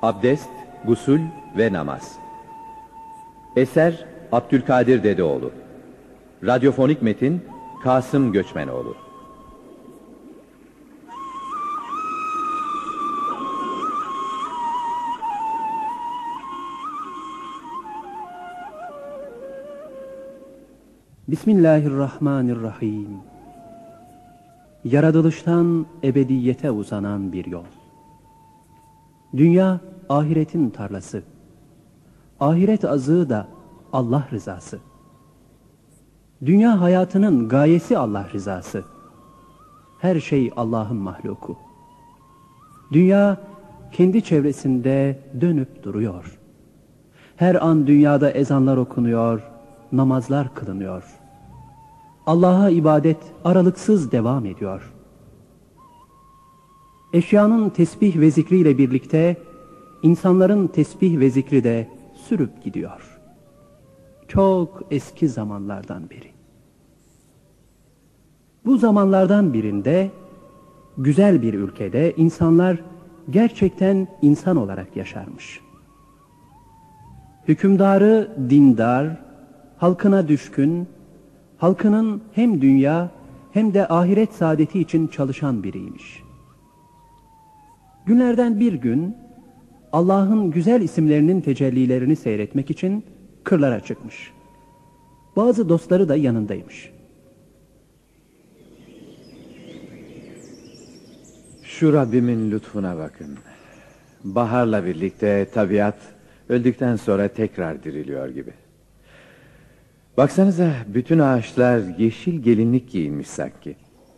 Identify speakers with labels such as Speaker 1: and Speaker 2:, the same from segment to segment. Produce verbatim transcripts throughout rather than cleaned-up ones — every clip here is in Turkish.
Speaker 1: Abdest, gusül ve namaz. Eser Abdülkadir Dedeoğlu. Radyofonik metin Kasım Göçmenoğlu.
Speaker 2: Bismillahirrahmanirrahim. Yaratılıştan ebediyete uzanan bir yol. Dünya ahiretin tarlası. Ahiret azığı da Allah rızası. Dünya hayatının gayesi Allah rızası. Her şey Allah'ın mahluku. Dünya kendi çevresinde dönüp duruyor. Her an dünyada ezanlar okunuyor, namazlar kılınıyor. Allah'a ibadet aralıksız devam ediyor. Eşyanın tesbih ve zikriyle birlikte insanların tesbih ve zikri de sürüp gidiyor. Çok eski zamanlardan beri. Bu zamanlardan birinde güzel bir ülkede insanlar gerçekten insan olarak yaşarmış. Hükümdarı dindar, halkına düşkün, halkının hem dünya hem de ahiret saadeti için çalışan biriymiş. Günlerden bir gün Allah'ın güzel isimlerinin tecellilerini seyretmek için kırlara çıkmış. Bazı dostları da yanındaymış.
Speaker 1: Şu Rabbimin lütfuna bakın. Baharla birlikte tabiat öldükten sonra tekrar diriliyor gibi. Baksanıza, bütün ağaçlar yeşil gelinlik giyinmiş sanki.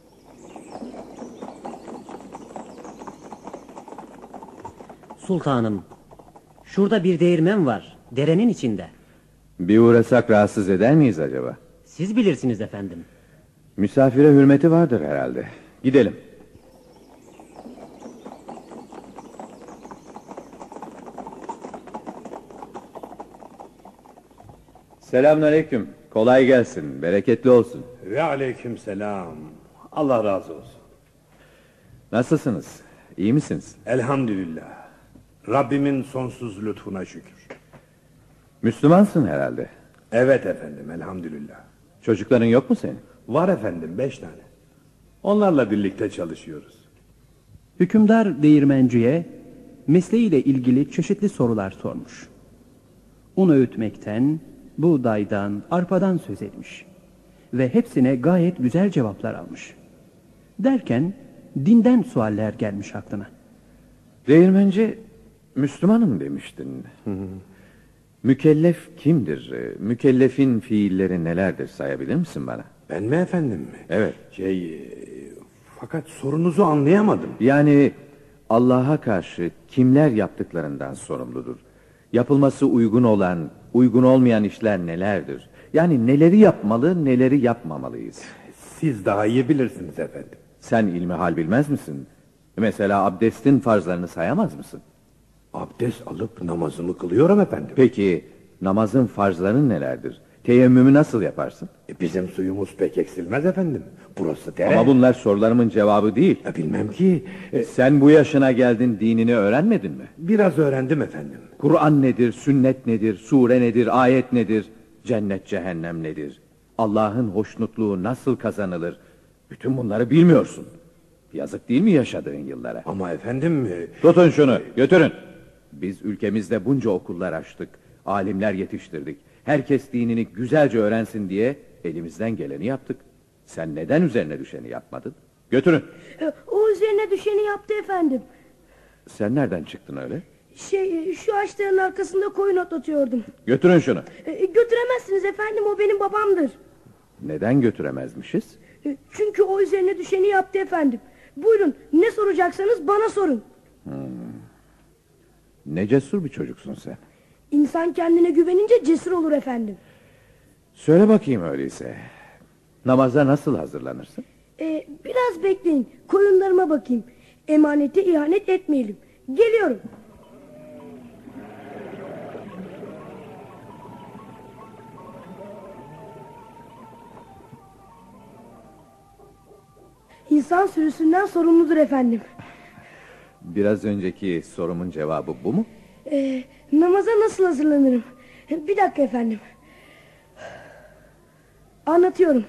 Speaker 3: Sultanım, şurada bir değirmen var, derenin içinde.
Speaker 1: Bir uğrasak rahatsız eder miyiz acaba?
Speaker 3: Siz bilirsiniz efendim.
Speaker 1: Misafire hürmeti vardır herhalde. Gidelim. Selamünaleyküm. Kolay gelsin, bereketli olsun.
Speaker 4: Ve aleykümselam. Allah razı olsun.
Speaker 1: Nasılsınız? İyi misiniz?
Speaker 4: Elhamdülillah. Rabbimin sonsuz lütfuna şükür.
Speaker 1: Müslümansın herhalde.
Speaker 4: Evet efendim, elhamdülillah.
Speaker 1: Çocukların yok mu senin?
Speaker 4: Var efendim, beş tane. Onlarla birlikte çalışıyoruz.
Speaker 2: Hükümdar değirmenciye mesleğiyle ilgili çeşitli sorular sormuş. Un öğütmekten, buğdaydan, arpadan söz etmiş. Ve hepsine gayet güzel cevaplar almış. Derken dinden sualler gelmiş aklına.
Speaker 1: Değirmenci, Müslümanım demiştin. Hı hı. Mükellef kimdir? Mükellefin fiilleri nelerdir, sayabilir misin bana?
Speaker 4: Ben mi efendim?
Speaker 1: Evet.
Speaker 4: Şey, e, fakat sorunuzu anlayamadım.
Speaker 1: Yani Allah'a karşı kimler yaptıklarından sorumludur? Yapılması uygun olan, uygun olmayan işler nelerdir? Yani neleri yapmalı, neleri yapmamalıyız?
Speaker 4: Siz daha iyi bilirsiniz efendim.
Speaker 1: Sen ilmihal bilmez misin? Mesela abdestin farzlarını sayamaz mısın?
Speaker 4: Abdest alıp namazımı kılıyorum efendim.
Speaker 1: Peki namazın farzları nelerdir? Teyemmümü nasıl yaparsın?
Speaker 4: E, bizim suyumuz pek eksilmez efendim. Burası dere.
Speaker 1: Ama bunlar sorularımın cevabı değil.
Speaker 4: E, bilmem ki.
Speaker 1: E, Sen bu yaşına geldin, dinini öğrenmedin mi?
Speaker 4: Biraz öğrendim efendim.
Speaker 1: Kur'an nedir, sünnet nedir, sure nedir, ayet nedir, cennet cehennem nedir? Allah'ın hoşnutluğu nasıl kazanılır? Bütün bunları bilmiyorsun. Yazık değil mi yaşadığın yıllara?
Speaker 4: Ama efendim... E...
Speaker 1: Tutun şunu, götürün. Biz ülkemizde bunca okullar açtık, alimler yetiştirdik. Herkes dinini güzelce öğrensin diye elimizden geleni yaptık. Sen neden üzerine düşeni yapmadın? Götürün.
Speaker 5: O üzerine düşeni yaptı efendim.
Speaker 1: Sen nereden çıktın öyle?
Speaker 5: Şey, şu ağaçların arkasında koyun otlatıyordum.
Speaker 1: Götürün şunu.
Speaker 5: E, götüremezsiniz efendim, o benim babamdır.
Speaker 1: Neden götüremezmişiz?
Speaker 5: E, çünkü o üzerine düşeni yaptı efendim. Buyurun, ne soracaksanız bana sorun.
Speaker 1: Hmm. Ne cesur bir çocuksun sen.
Speaker 5: İnsan kendine güvenince cesur olur efendim.
Speaker 1: Söyle bakayım öyleyse. Namaza nasıl hazırlanırsın?
Speaker 5: Ee, biraz bekleyin, koyunlarıma bakayım. Emanete ihanet etmeyelim. Geliyorum. İnsan sürüsünden sorumludur efendim.
Speaker 1: Biraz önceki sorumun cevabı bu mu?
Speaker 5: Ee, namaza nasıl hazırlanırım? Bir dakika efendim. Anlatıyorum.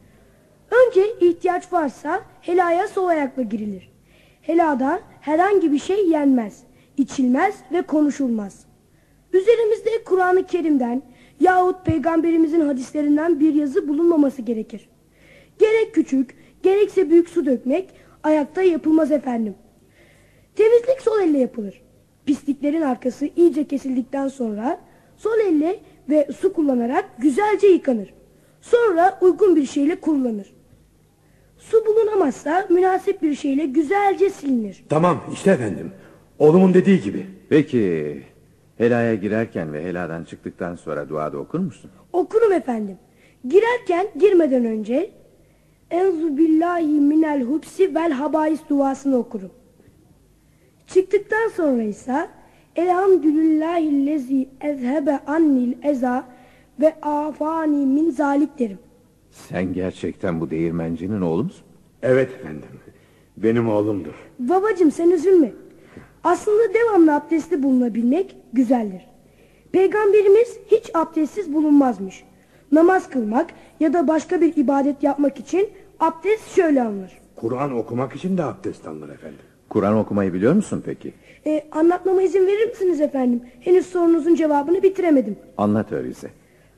Speaker 5: Önce ihtiyaç varsa helaya sol ayakla girilir. Helada herhangi bir şey yenmez, içilmez ve konuşulmaz. Üzerimizde Kur'an-ı Kerim'den yahut Peygamberimizin hadislerinden bir yazı bulunmaması gerekir. Gerek küçük, gerekse büyük su dökmek ayakta yapılmaz efendim. Temizlik sol elle yapılır. Pisliklerin arkası iyice kesildikten sonra sol elle ve su kullanarak güzelce yıkanır. Sonra uygun bir şeyle kurulanır. Su bulunamazsa münasip bir şeyle güzelce silinir.
Speaker 4: Tamam işte efendim. Oğlumun dediği gibi.
Speaker 1: Peki helaya girerken ve heladan çıktıktan sonra duada okur musun?
Speaker 5: Okurum efendim. Girerken girmeden önce Enzu billahi minel hubsi vel habais duasını okurum. Çıktıktan sonra ise Elhamdülillahillezi ezhebe annil eza ve afani min zalik derim.
Speaker 1: Sen gerçekten bu değirmencinin oğlu musun?
Speaker 4: Evet efendim. Benim oğlumdur.
Speaker 5: Babacım sen üzülme. Aslında devamlı abdestli bulunabilmek güzeldir. Peygamberimiz hiç abdestsiz bulunmazmış. Namaz kılmak ya da başka bir ibadet yapmak için abdest şöyle alınır.
Speaker 4: Kur'an okumak için de abdest alınır efendim.
Speaker 1: Kur'an okumayı biliyor musun peki?
Speaker 5: Ee, anlatmama izin verir misiniz efendim? Henüz sorunuzun cevabını bitiremedim.
Speaker 1: Anlat öyleyse.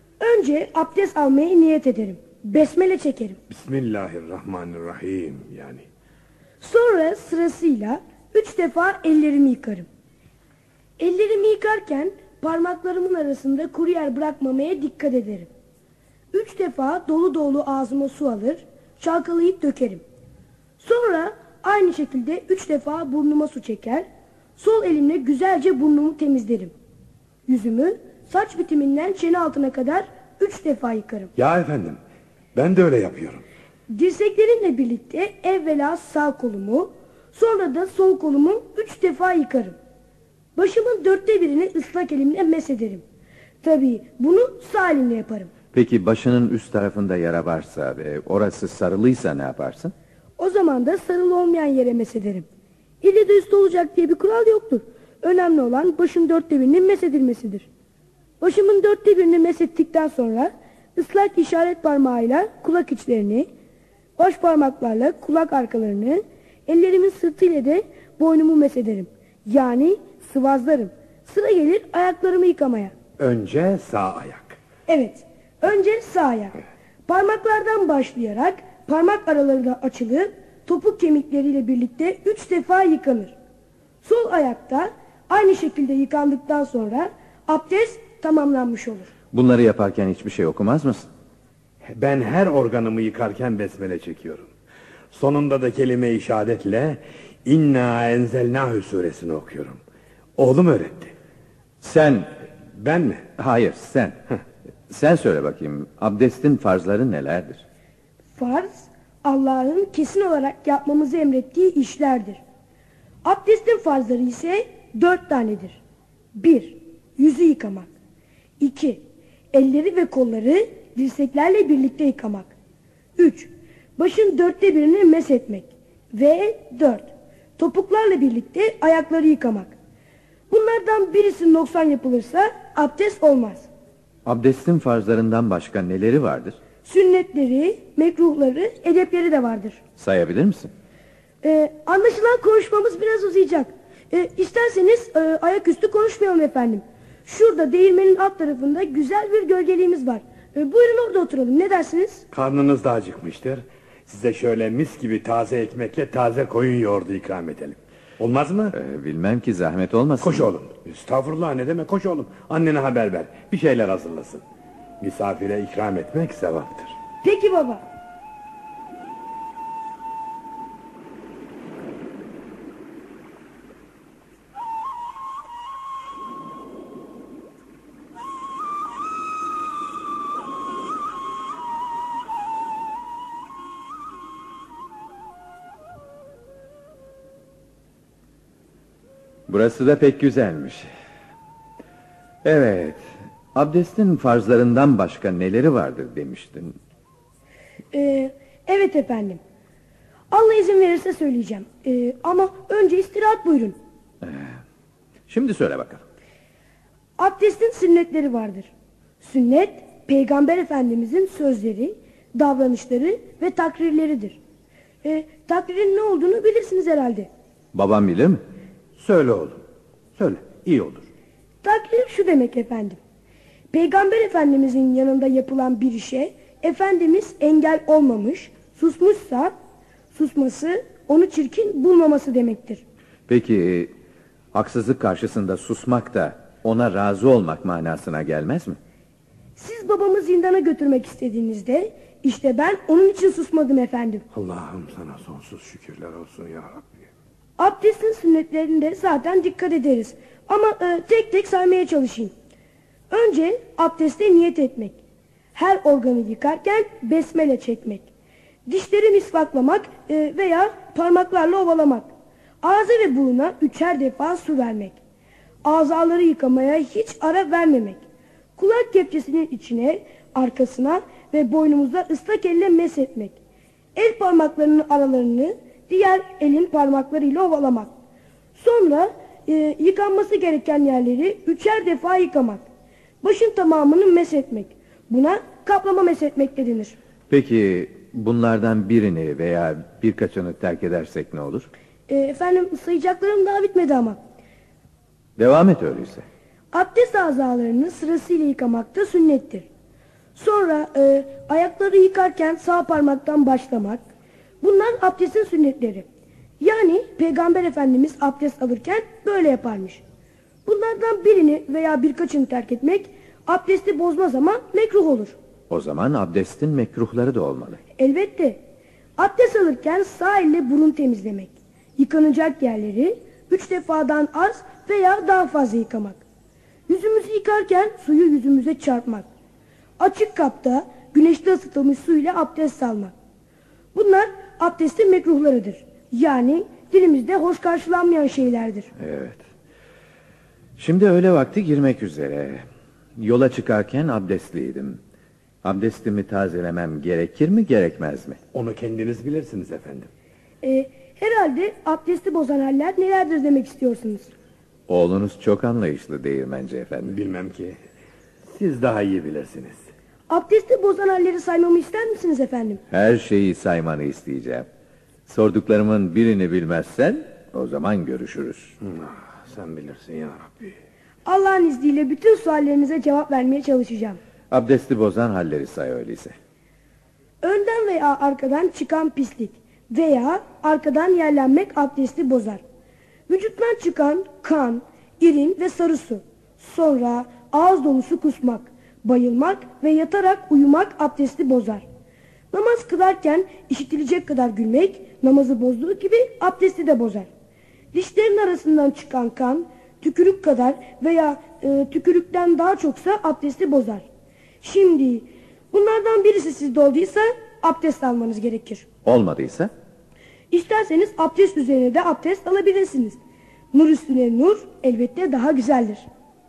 Speaker 5: Önce abdest almaya niyet ederim. Besmele çekerim.
Speaker 4: Bismillahirrahmanirrahim yani.
Speaker 5: Sonra sırasıyla üç defa ellerimi yıkarım. Ellerimi yıkarken parmaklarımın arasında kuru yer bırakmamaya dikkat ederim. Üç defa dolu dolu ağzıma su alır, çalkalayıp dökerim. Sonra aynı şekilde üç defa burnuma su çeker, sol elimle güzelce burnumu temizlerim. Yüzümü saç bitiminden çene altına kadar üç defa yıkarım.
Speaker 4: Ya efendim ben de öyle yapıyorum.
Speaker 5: Dirseklerimle birlikte evvela sağ kolumu, sonra da sol kolumu üç defa yıkarım. Başımın dörtte birini ıslak elimle mesederim. Tabii bunu sağ elimle yaparım.
Speaker 1: Peki başının üst tarafında yara varsa ve orası sarılıysa ne yaparsın?
Speaker 5: O zaman da sarılı olmayan yere mesederim. İlle de üstü olacak diye bir kural yoktur. Önemli olan başın dörtte birinin mesedilmesidir. Başımın dörtte birini mesettikten sonra ıslak işaret parmağıyla kulak içlerini, baş parmaklarla kulak arkalarını, ellerimin sırtıyla de boynumu mesederim. Yani sıvazlarım. Sıra gelir ayaklarımı yıkamaya.
Speaker 4: Önce sağ ayak.
Speaker 5: Evet, önce sağ ayak. Parmaklardan başlayarak parmak araları da açılıp topuk kemikleriyle birlikte üç defa yıkanır. Sol ayakta aynı şekilde yıkandıktan sonra abdest tamamlanmış olur.
Speaker 1: Bunları yaparken hiçbir şey okumaz mısın?
Speaker 4: Ben her organımı yıkarken besmele çekiyorum. Sonunda da kelime-i şehadetle İnna enzelnâhü suresini okuyorum. Oğlum öğretti.
Speaker 1: Sen...
Speaker 4: Ben mi?
Speaker 1: Hayır sen. Sen söyle bakayım, abdestin farzları nelerdir?
Speaker 5: Farz, Allah'ın kesin olarak yapmamızı emrettiği işlerdir. Abdestin farzları ise dört tanedir. Bir, yüzü yıkamak. İki, elleri ve kolları dirseklerle birlikte yıkamak. Üç, başın dörtte birini meshetmek. Ve dört, topuklarla birlikte ayakları yıkamak. Bunlardan birisi noksan yapılırsa abdest olmaz.
Speaker 1: Abdestin farzlarından başka neleri vardır?
Speaker 5: Sünnetleri, mekruhları, edepleri de vardır.
Speaker 1: Sayabilir misin?
Speaker 5: Ee, anlaşılan konuşmamız biraz uzayacak. Ee, isterseniz e, ayaküstü konuşmayalım efendim. Şurada değirmenin alt tarafında güzel bir gölgeliğimiz var. Ee, buyurun orada oturalım, ne dersiniz?
Speaker 4: Karnınız da acıkmıştır. Size şöyle mis gibi taze ekmekle taze koyun yoğurdu ikram edelim. Olmaz mı?
Speaker 1: Ee, bilmem ki, zahmet olmasın.
Speaker 4: Koş oğlum. Estağfurullah, ne demek, koş oğlum. Annene haber ver. Bir şeyler hazırlasın. Misafire ikram etmek sevaptır.
Speaker 5: Peki baba.
Speaker 1: Burası da pek güzelmiş. Evet, abdestin farzlarından başka neleri vardır demiştin.
Speaker 5: Ee, evet efendim. Allah izin verirse söyleyeceğim. Ee, ama önce istirahat buyurun.
Speaker 1: Şimdi söyle bakalım.
Speaker 5: Abdestin sünnetleri vardır. Sünnet, Peygamber Efendimizin sözleri, davranışları ve takrirleridir. E, takririn ne olduğunu bilirsiniz herhalde.
Speaker 1: Babam bilir mi?
Speaker 4: Söyle oğlum. Söyle. İyi olur.
Speaker 5: Takrir şu demek efendim. Peygamber Efendimizin yanında yapılan bir işe Efendimiz engel olmamış, susmuşsa susması onu çirkin bulmaması demektir.
Speaker 1: Peki haksızlık karşısında susmak da ona razı olmak manasına gelmez mi?
Speaker 5: Siz babamı zindana götürmek istediğinizde işte ben onun için susmadım efendim.
Speaker 4: Allah'ım sana sonsuz şükürler olsun ya Rabbi.
Speaker 5: Abdestin sünnetlerinde zaten dikkat ederiz. Ama e, tek tek saymaya çalışayım. Önce abdeste niyet etmek. Her organı yıkarken besmele çekmek. Dişleri misvaklamak e, veya parmaklarla ovalamak. Ağza ve buruna üçer defa su vermek. Azaları yıkamaya hiç ara vermemek. Kulak kepçesinin içine, arkasına ve boynumuza ıslak elle meshetmek. El parmaklarının aralarını diğer elin parmaklarıyla ovalamak. Sonra e, yıkanması gereken yerleri üçer defa yıkamak. Başın tamamını meshetmek. Buna kaplama meshetmek de denir.
Speaker 1: Peki bunlardan birini veya birkaçını terk edersek ne olur?
Speaker 5: E, efendim sayacaklarım daha bitmedi ama.
Speaker 1: Devam et öyleyse.
Speaker 5: Abdest azalarını sırasıyla yıkamak da sünnettir. Sonra e, ayakları yıkarken sağ parmaktan başlamak. Bunlar abdestin sünnetleri. Yani Peygamber Efendimiz abdest alırken böyle yaparmış. Bunlardan birini veya birkaçını terk etmek abdesti bozmaz ama mekruh olur.
Speaker 1: O zaman abdestin mekruhları da olmalı.
Speaker 5: Elbette. Abdest alırken sağ elle burun temizlemek. Yıkanacak yerleri üç defadan az veya daha fazla yıkamak. Yüzümüzü yıkarken suyu yüzümüze çarpmak. Açık kapta güneşte ısıtılmış su ile abdest almak. Bunlar abdestin mekruhlarıdır. Yani dilimizde hoş karşılanmayan şeylerdir.
Speaker 1: Evet. Şimdi öğle vakti girmek üzere. Yola çıkarken abdestliydim. Abdestimi tazelemem gerekir mi gerekmez mi?
Speaker 4: Onu kendiniz bilirsiniz efendim.
Speaker 5: Ee, herhalde abdesti bozan haller nelerdir demek istiyorsunuz?
Speaker 1: Oğlunuz çok anlayışlı değirmenci efendi.
Speaker 4: Bilmem ki. Siz daha iyi bilirsiniz.
Speaker 5: Abdesti bozan halleri saymamı ister misiniz efendim?
Speaker 1: Her şeyi saymanı isteyeceğim. Sorduklarımın birini bilmezsen o zaman görüşürüz.
Speaker 4: Ah, sen bilirsin ya Rabbi.
Speaker 5: Allah'ın izniyle bütün suallerinize cevap vermeye çalışacağım.
Speaker 1: Abdesti bozan halleri say öyleyse.
Speaker 5: Önden veya arkadan çıkan pislik veya arkadan yerlenmek abdesti bozar. Vücuttan çıkan kan, irin ve sarı su. Sonra ağız dolusu kusmak, bayılmak ve yatarak uyumak abdesti bozar. Namaz kılarken işitilecek kadar gülmek namazı bozduğu gibi abdesti de bozar. Dişlerin arasından çıkan kan, tükürük kadar veya e, tükürükten daha çoksa abdesti bozar. Şimdi bunlardan birisi sizde olduysa abdest almanız gerekir.
Speaker 1: Olmadıysa?
Speaker 5: İsterseniz abdest üzerine de abdest alabilirsiniz. Nur üstüne nur elbette daha güzeldir.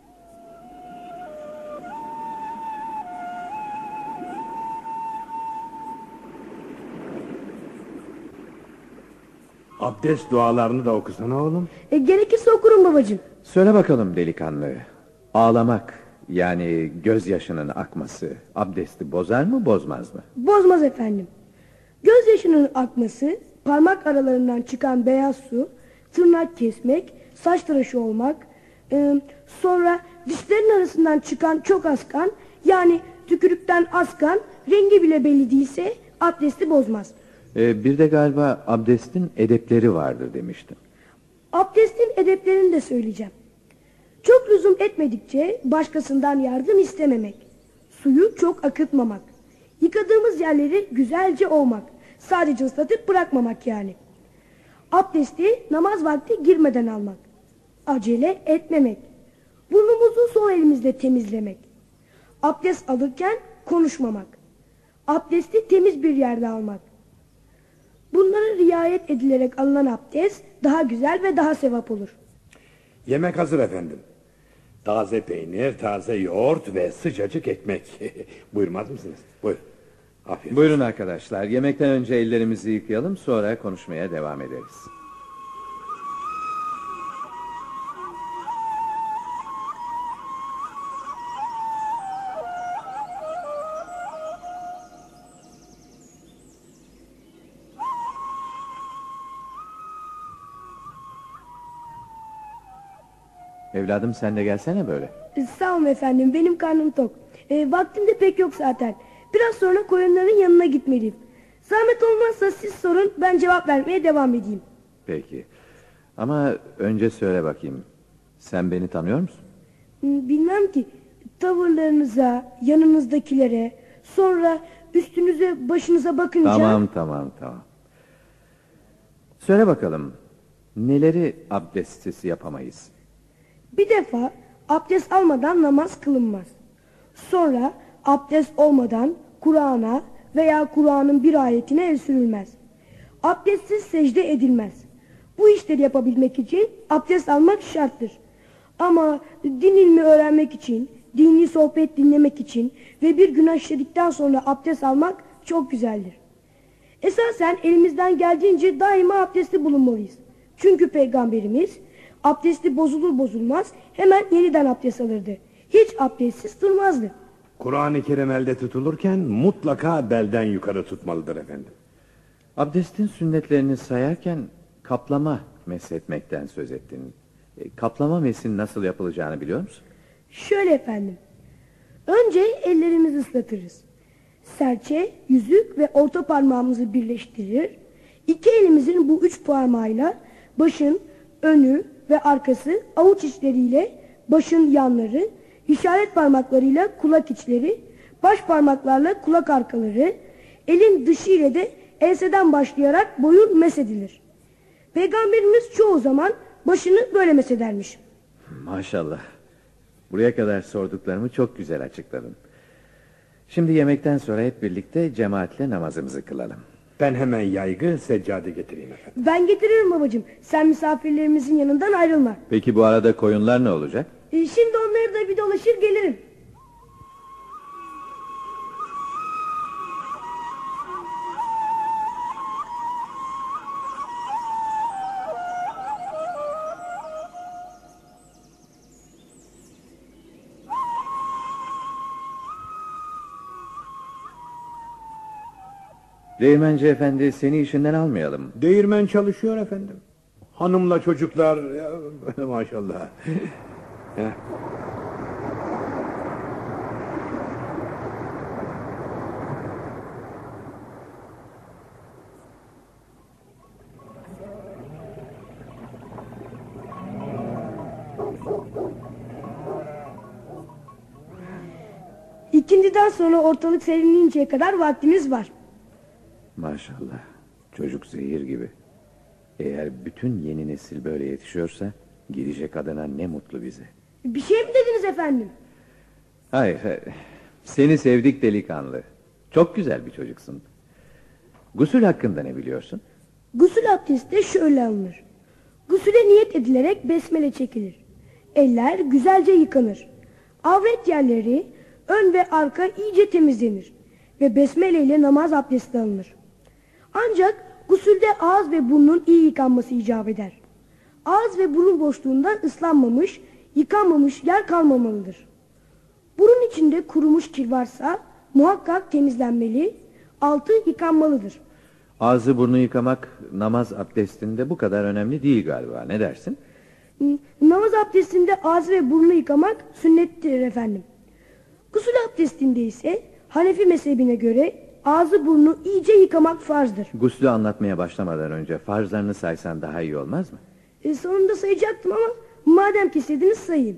Speaker 4: Abdest dualarını da okusana oğlum.
Speaker 5: E, gerekirse okurum babacığım.
Speaker 1: Söyle bakalım delikanlı. Ağlamak yani gözyaşının akması abdesti bozar mı bozmaz mı?
Speaker 5: Bozmaz efendim. Gözyaşının akması, parmak aralarından çıkan beyaz su, tırnak kesmek, saç tıraşı olmak, e, sonra dişlerin arasından çıkan çok az kan, yani tükürükten az kan, rengi bile belli değilse abdesti bozmaz.
Speaker 1: Ee, bir de galiba abdestin edepleri vardır demiştim.
Speaker 5: Abdestin edeplerini de söyleyeceğim. Çok lüzum etmedikçe başkasından yardım istememek. Suyu çok akıtmamak. Yıkadığımız yerleri güzelce ovmak. Sadece ıslatıp bırakmamak yani. Abdesti namaz vakti girmeden almak. Acele etmemek. Burnumuzu sol elimizle temizlemek. Abdest alırken konuşmamak. Abdesti temiz bir yerde almak. Bunlara riayet edilerek alınan abdest daha güzel ve daha sevap olur.
Speaker 4: Yemek hazır efendim. Taze peynir, taze yoğurt ve sıcacık ekmek. Buyurmaz mısınız? Buyur. Afiyet.
Speaker 1: Buyurun arkadaşlar. Yemekten önce ellerimizi yıkayalım, sonra konuşmaya devam ederiz. Evladım sen de gelsene böyle.
Speaker 5: E, Sağ olun efendim, benim karnım tok. E, vaktim de pek yok zaten. Biraz sonra koyunların yanına gitmeliyim. Zahmet olmazsa siz sorun, ben cevap vermeye devam edeyim.
Speaker 1: Peki. Ama önce söyle bakayım. Sen beni tanıyor musun?
Speaker 5: Hmm, Bilmem ki, tavırlarınıza, yanınızdakilere, sonra üstünüze başınıza bakınca...
Speaker 1: Tamam tamam tamam. Söyle bakalım. Neleri abdestsiz yapamayız?
Speaker 5: Bir defa abdest almadan namaz kılınmaz. Sonra abdest olmadan Kur'an'a veya Kur'an'ın bir ayetine el sürülmez. Abdestsiz secde edilmez. Bu işleri yapabilmek için abdest almak şarttır. Ama din ilmi öğrenmek için, dini sohbet dinlemek için ve bir günah işledikten sonra abdest almak çok güzeldir. Esasen elimizden geldiğince daima abdestli bulunmalıyız. Çünkü Peygamberimiz abdesti bozulur bozulmaz hemen yeniden abdest alırdı. Hiç abdestsiz durmazdı.
Speaker 4: Kur'an-ı Kerim elde tutulurken mutlaka belden yukarı tutmalıdır efendim.
Speaker 1: Abdestin sünnetlerini sayarken kaplama meshetmekten söz ettin. E, kaplama mesin nasıl yapılacağını biliyor musun?
Speaker 5: Şöyle efendim. Önce ellerimizi ıslatırız. Serçe, yüzük ve orta parmağımızı birleştirir. İki elimizin bu üç parmağıyla başın önü ve arkası, avuç içleriyle başın yanları, işaret parmaklarıyla kulak içleri, baş parmaklarla kulak arkaları, elin dışı ile de enseden başlayarak boyun mesedilir. Peygamberimiz çoğu zaman başını böyle mesedermiş.
Speaker 1: Maşallah. Buraya kadar sorduklarımı çok güzel açıkladın. Şimdi yemekten sonra hep birlikte cemaatle namazımızı kılalım.
Speaker 4: Ben hemen yaygı, seccade getireyim efendim.
Speaker 5: Ben getiririm babacığım. Sen misafirlerimizin yanından ayrılma.
Speaker 1: Peki bu arada koyunlar ne olacak?
Speaker 5: Ee, Şimdi onları da bir dolaşır gelirim.
Speaker 1: Değirmenci efendi, seni işinden almayalım.
Speaker 4: Değirmen çalışıyor efendim. Hanımla çocuklar ya, maşallah. Heh.
Speaker 5: İkindiden sonra ortalık serinleyinceye kadar vaktimiz var.
Speaker 1: Maşallah. Çocuk zehir gibi. Eğer bütün yeni nesil böyle yetişiyorsa gelecek adına ne mutlu bize.
Speaker 5: Bir şey mi dediniz efendim?
Speaker 1: Hayır, hayır. Seni sevdik delikanlı. Çok güzel bir çocuksun. Gusül hakkında ne biliyorsun?
Speaker 5: Gusül abdesti de şöyle alınır. Gusüle niyet edilerek besmele çekilir. Eller güzelce yıkanır. Avret yerleri ön ve arka iyice temizlenir. Ve besmele ile namaz abdesti alınır. Ancak gusülde ağız ve burnun iyi yıkanması icap eder. Ağız ve burun boşluğunda ıslanmamış, yıkanmamış yer kalmamalıdır. Burun içinde kurumuş kir varsa muhakkak temizlenmeli, altı yıkanmalıdır.
Speaker 1: Ağzı burnu yıkamak namaz abdestinde bu kadar önemli değil galiba. Ne dersin?
Speaker 5: Namaz abdestinde ağız ve burnu yıkamak sünnettir efendim. Gusül abdestinde ise Hanefi mezhebine göre ağzı burnu iyice yıkamak farzdır.
Speaker 1: Guslü anlatmaya başlamadan önce farzlarını saysan daha iyi olmaz mı?
Speaker 5: E, sonunda sayacaktım ama madem ki istediniz sayayım.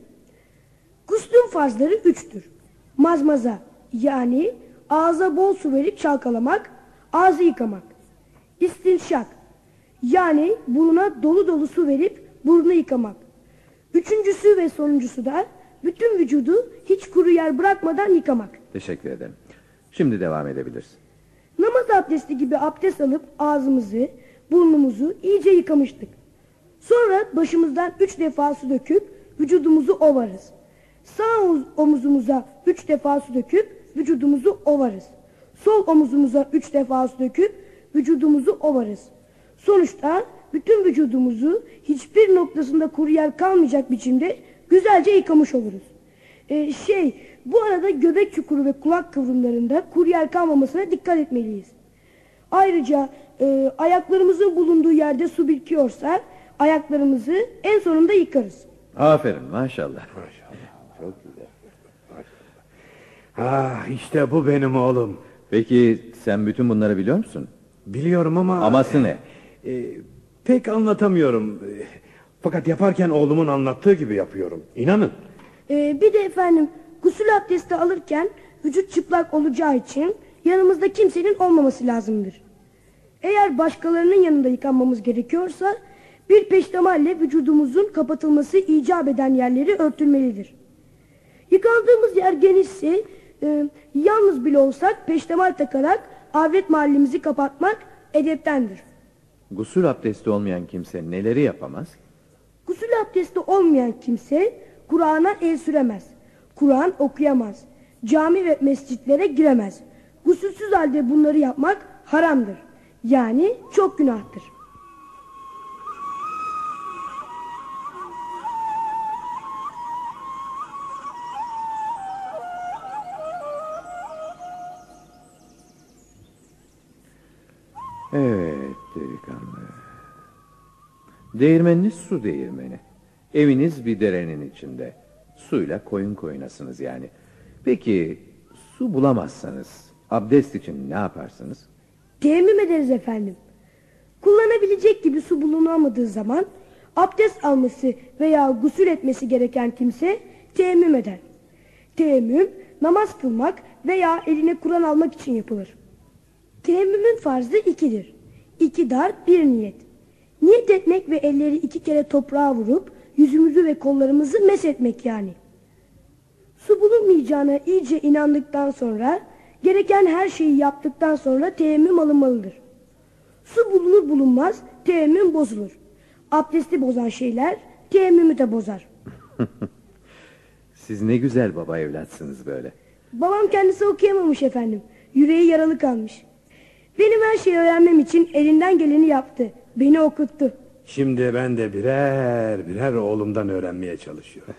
Speaker 5: Guslün farzları üçtür. Mazmaza, yani ağza bol su verip çalkalamak, ağzı yıkamak. İstinşak, yani buruna dolu dolu su verip burnu yıkamak. Üçüncüsü ve sonuncusu da bütün vücudu hiç kuru yer bırakmadan yıkamak.
Speaker 1: Teşekkür ederim. Şimdi devam edebilirsin.
Speaker 5: Namaz abdesti gibi abdest alıp ağzımızı, burnumuzu iyice yıkamıştık. Sonra başımızdan üç defa su döküp vücudumuzu ovarız. Sağ omuzumuza üç defa su döküp vücudumuzu ovarız. Sol omuzumuza üç defa su döküp vücudumuzu ovarız. Sonuçta bütün vücudumuzu hiçbir noktasında kuru yer kalmayacak biçimde güzelce yıkamış oluruz. Ee, şey, bu arada göbek çukuru ve kulak kıvrımlarında kuru yer kalmamasına dikkat etmeliyiz. Ayrıca e, ayaklarımızın bulunduğu yerde su birikiyorsa ayaklarımızı en sonunda yıkarız.
Speaker 1: Aferin, maşallah.
Speaker 4: Maşallah. Çok güzel. Maşallah. Ah, işte bu benim oğlum.
Speaker 1: Peki sen bütün bunları biliyor musun?
Speaker 4: Biliyorum ama...
Speaker 1: Aması ne?
Speaker 4: E, pek anlatamıyorum. E, fakat yaparken oğlumun anlattığı gibi yapıyorum. İnanın.
Speaker 5: Ee, bir de efendim gusül abdesti alırken vücut çıplak olacağı için yanımızda kimsenin olmaması lazımdır. Eğer başkalarının yanında yıkanmamız gerekiyorsa bir peştemalle vücudumuzun kapatılması icap eden yerleri örtülmelidir. Yıkandığımız yer genişse e, yalnız bile olsak peştemal takarak avret mahallimizi kapatmak edeptendir.
Speaker 1: Gusül abdesti olmayan kimse neleri yapamaz?
Speaker 5: Gusül abdesti olmayan kimse Kur'an'a el süremez. Kur'an okuyamaz. Cami ve mescitlere giremez. Gusülsüz halde bunları yapmak haramdır. Yani çok günahtır.
Speaker 1: Evet delikanlı. Değirmeniniz su değirmeni. Eviniz bir derenin içinde. Suyla koyun koyunasınız yani. Peki su bulamazsanız abdest için ne yaparsınız?
Speaker 5: Teyemmüm ederiz efendim. Kullanabilecek gibi su bulunamadığı zaman abdest alması veya gusül etmesi gereken kimse teyemmüm eder. Teyemmüm namaz kılmak veya eline Kur'an almak için yapılır. Teyemmümün farzı ikidir. İki dar bir niyet. Niyet etmek ve elleri iki kere toprağa vurup yüzümüzü ve kollarımızı meshetmek yani. Su bulunmayacağına iyice inandıktan sonra gereken her şeyi yaptıktan sonra teyemmüm alınmalıdır. Su bulunur bulunmaz teyemmüm bozulur. Abdesti bozan şeyler teyemmümü de bozar.
Speaker 1: Siz ne güzel baba evlatsınız böyle.
Speaker 5: Babam kendisi okuyamamış efendim. Yüreği yaralı kalmış. Benim her şeyi öğrenmem için elinden geleni yaptı. Beni okuttu.
Speaker 4: Şimdi ben de birer birer oğlumdan öğrenmeye çalışıyorum.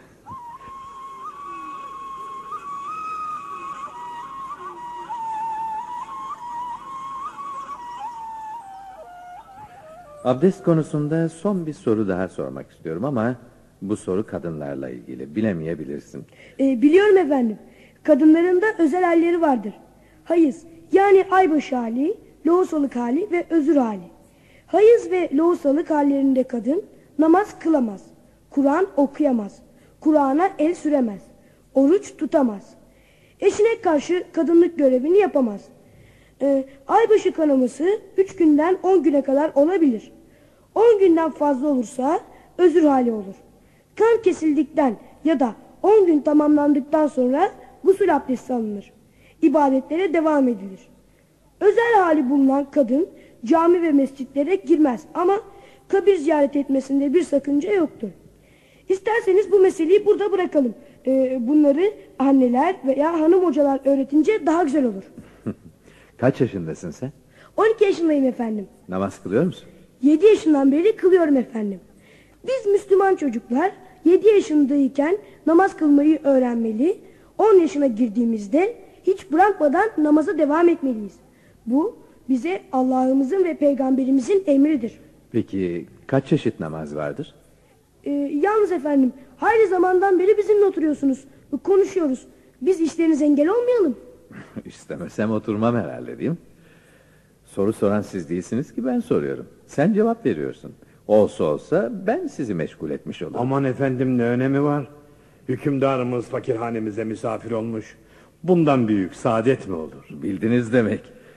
Speaker 1: Abdest konusunda son bir soru daha sormak istiyorum ama bu soru kadınlarla ilgili, bilemeyebilirsin.
Speaker 5: Ee, biliyorum efendim. Kadınların da özel halleri vardır. Hayız yani aybaşı hali, lohusalık hali ve özür hali. Hayız ve lohusalık hallerinde kadın namaz kılamaz, Kur'an okuyamaz, Kur'an'a el süremez, oruç tutamaz. Eşine karşı kadınlık görevini yapamaz. Ee, aybaşı kanaması üç günden on güne kadar olabilir. On günden fazla olursa özür hali olur. Kan kesildikten ya da on gün tamamlandıktan sonra gusül abdesti alınır. İbadetlere devam edilir. Özel hali bulunan kadın cami ve mescitlere girmez ama kabir ziyaret etmesinde bir sakınca yoktur. İsterseniz bu meseleyi burada bırakalım. Ee, bunları anneler veya hanım hocalar öğretince daha güzel olur.
Speaker 1: Kaç yaşındasın sen?
Speaker 5: on iki yaşındayım efendim.
Speaker 1: Namaz kılıyor musun?
Speaker 5: yedi yaşından beri kılıyorum efendim. Biz Müslüman çocuklar yedi yaşındayken namaz kılmayı öğrenmeli, on yaşına girdiğimizde hiç bırakmadan namaza devam etmeliyiz. Bu bize Allah'ımızın ve peygamberimizin emridir.
Speaker 1: Peki kaç çeşit namaz vardır?
Speaker 5: Ee, yalnız efendim hayli zamandan beri bizimle oturuyorsunuz, konuşuyoruz. Biz işlerinize engel olmayalım.
Speaker 1: İstemesem oturmam herhalde değil mi? Soru soran siz değilsiniz ki ben soruyorum. Sen cevap veriyorsun. Olsa olsa ben sizi meşgul etmiş olurum.
Speaker 4: Aman efendim ne önemi var? Hükümdarımız fakirhanemize misafir olmuş. Bundan büyük saadet mi olur?
Speaker 1: Bildiniz demek.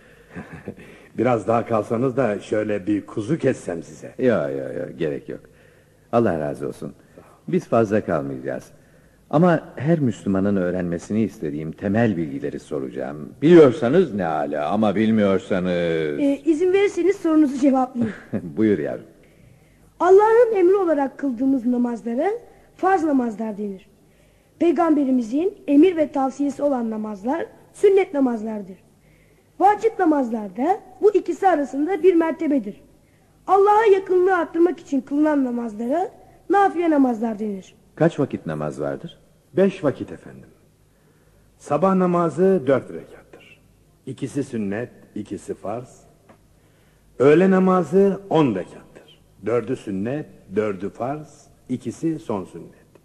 Speaker 4: Biraz daha kalsanız da şöyle bir kuzu kessem size.
Speaker 1: Ya ya ya gerek yok. Allah razı olsun. Biz fazla kalmayacağız. Ama her Müslümanın öğrenmesini istediğim temel bilgileri soracağım. Biliyorsanız ne âlâ ama bilmiyorsanız...
Speaker 5: Ee, izin verirseniz sorunuzu cevaplayayım.
Speaker 1: Buyur yavrum.
Speaker 5: Allah'ın emri olarak kıldığımız namazlara farz namazlar denir. Peygamberimizin emir ve tavsiyesi olan namazlar sünnet namazlardır. Vacip namazlar da bu ikisi arasında bir mertebedir. Allah'a yakınlığı arttırmak için kılınan namazlara nafile namazlar denir.
Speaker 1: Kaç vakit namaz vardır?
Speaker 4: Beş vakit efendim. Sabah namazı dört rekattır. İkisi sünnet, ikisi farz. Öğle namazı on rekattır. Dördü sünnet, dördü farz, ikisi son sünnet.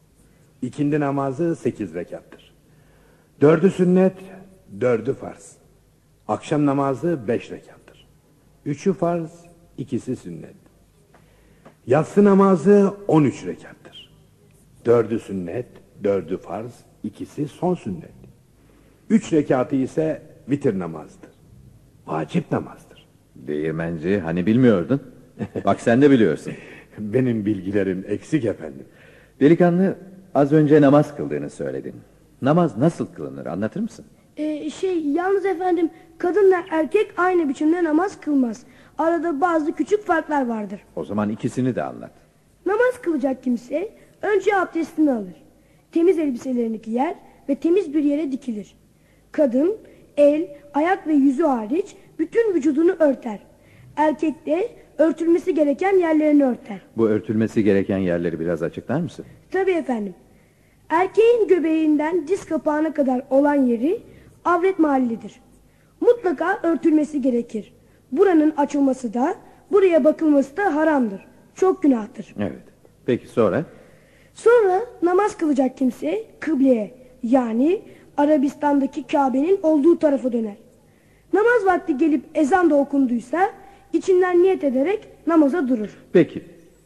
Speaker 4: İkindi namazı sekiz rekattır. Dördü sünnet, dördü farz. Akşam namazı beş rekattır. Üçü farz, ikisi sünnet. Yatsı namazı on üç rekattır. Dördü sünnet, dördü farz, ikisi son sünnet. Üç rekatı ise vitir namazdır. Vacip namazdır.
Speaker 1: Değirmenci, hani bilmiyordun? Bak sen de biliyorsun.
Speaker 4: Benim bilgilerim eksik efendim.
Speaker 1: Delikanlı, az önce namaz kıldığını söyledin. Namaz nasıl kılınır, anlatır mısın?
Speaker 5: Ee, şey yalnız efendim, kadınla erkek aynı biçimde namaz kılmaz. Arada bazı küçük farklar vardır.
Speaker 1: O zaman ikisini de anlat.
Speaker 5: Namaz kılacak kimse önce abdestini alır. Temiz elbiselerini giyer ve temiz bir yere dikilir. Kadın el, ayak ve yüzü hariç bütün vücudunu örter. Erkek de örtülmesi gereken yerlerini örter.
Speaker 1: Bu örtülmesi gereken yerleri biraz açıklar mısın?
Speaker 5: Tabii efendim. Erkeğin göbeğinden diz kapağına kadar olan yeri avret mahallidir. Mutlaka örtülmesi gerekir. Buranın açılması da, buraya bakılması da haramdır. Çok günahtır.
Speaker 1: Evet. Peki sonra?
Speaker 5: Sonra namaz kılacak kimse kıbleye, yani Arabistan'daki Kabe'nin olduğu tarafa döner. Namaz vakti gelip ezan da okunduysa içinden niyet ederek namaza durur.
Speaker 1: Peki.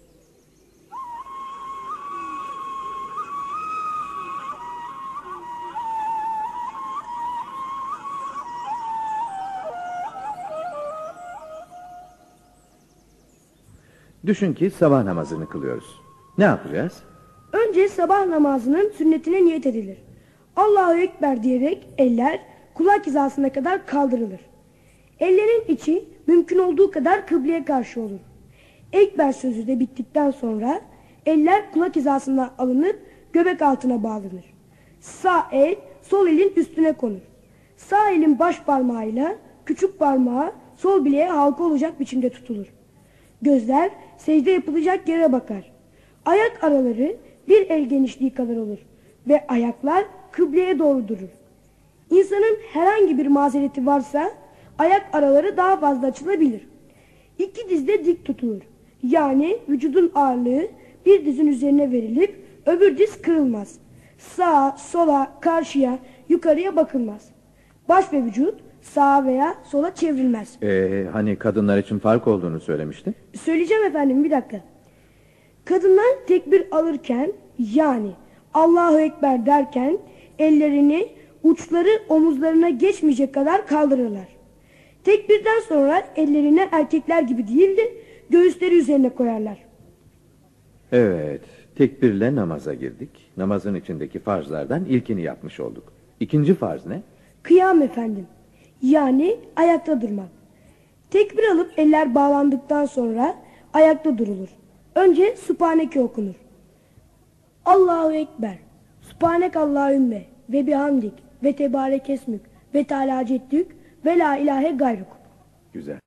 Speaker 1: Düşün ki sabah namazını kılıyoruz. Ne yapacağız?
Speaker 5: Önce sabah namazının sünnetine niyet edilir. Allahu Ekber diyerek eller kulak hizasına kadar kaldırılır. Ellerin içi mümkün olduğu kadar kıbleye karşı olur. Ekber sözü de bittikten sonra eller kulak hizasına alınıp göbek altına bağlanır. Sağ el sol elin üstüne konur. Sağ elin baş parmağıyla küçük parmağı sol bileğe halka olacak biçimde tutulur. Gözler secde yapılacak yere bakar. Ayak araları bir el genişliği kadar olur ve ayaklar kıbleye doğru durur. İnsanın herhangi bir mazereti varsa ayak araları daha fazla açılabilir. İki diz de dik tutulur. Yani vücudun ağırlığı bir dizin üzerine verilip öbür diz kırılmaz. Sağa, sola, karşıya, yukarıya bakılmaz. Baş ve vücut sağa veya sola çevrilmez.
Speaker 1: Ee, hani kadınlar için fark olduğunu söylemiştin.
Speaker 5: Söyleyeceğim efendim, bir dakika. Kadınlar tekbir alırken, yani Allahu Ekber derken ellerini uçları omuzlarına geçmeyecek kadar kaldırırlar. Tekbirden sonra ellerini erkekler gibi değil de göğüsleri üzerine koyarlar.
Speaker 1: Evet, tekbirle namaza girdik. Namazın içindeki farzlardan ilkini yapmış olduk. İkinci farz ne?
Speaker 5: Kıyam efendim, yani ayakta durmak. Tekbir alıp eller bağlandıktan sonra ayakta durulur. Önce Sübhaneke okunur. Allahu Ekber, Sübhanek Allahümme ve bihamdik ve tebarek esmük ve teala ceddük ve la ilahe gayruk.
Speaker 1: Güzel.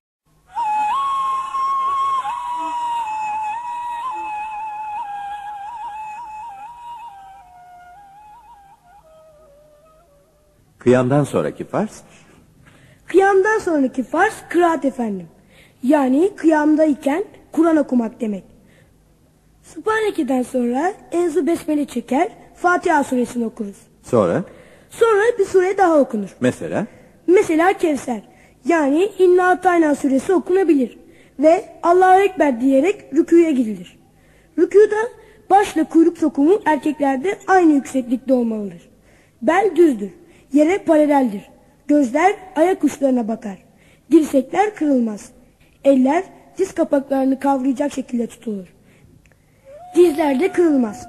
Speaker 1: Kıyamdan sonraki farz?
Speaker 5: Kıyamdan sonraki farz kıraat efendim. Yani kıyamdayken Kur'an okumak demek. Sübhaneke'den sonra Enzu Besmele çeker, Fatiha suresini okuruz.
Speaker 1: Sonra?
Speaker 5: Sonra bir sure daha okunur.
Speaker 1: Mesela?
Speaker 5: Mesela Kevser, yani İnna Atayna suresi okunabilir. Ve Allahu Ekber diyerek rükûya gidilir. Rükûda başla kuyruk sokumu erkeklerde aynı yükseklikte olmalıdır. Bel düzdür, yere paraleldir. Gözler ayak uçlarına bakar. Dirsekler kırılmaz. Eller diz kapaklarını kavrayacak şekilde tutulur. Dizler de kırılmaz.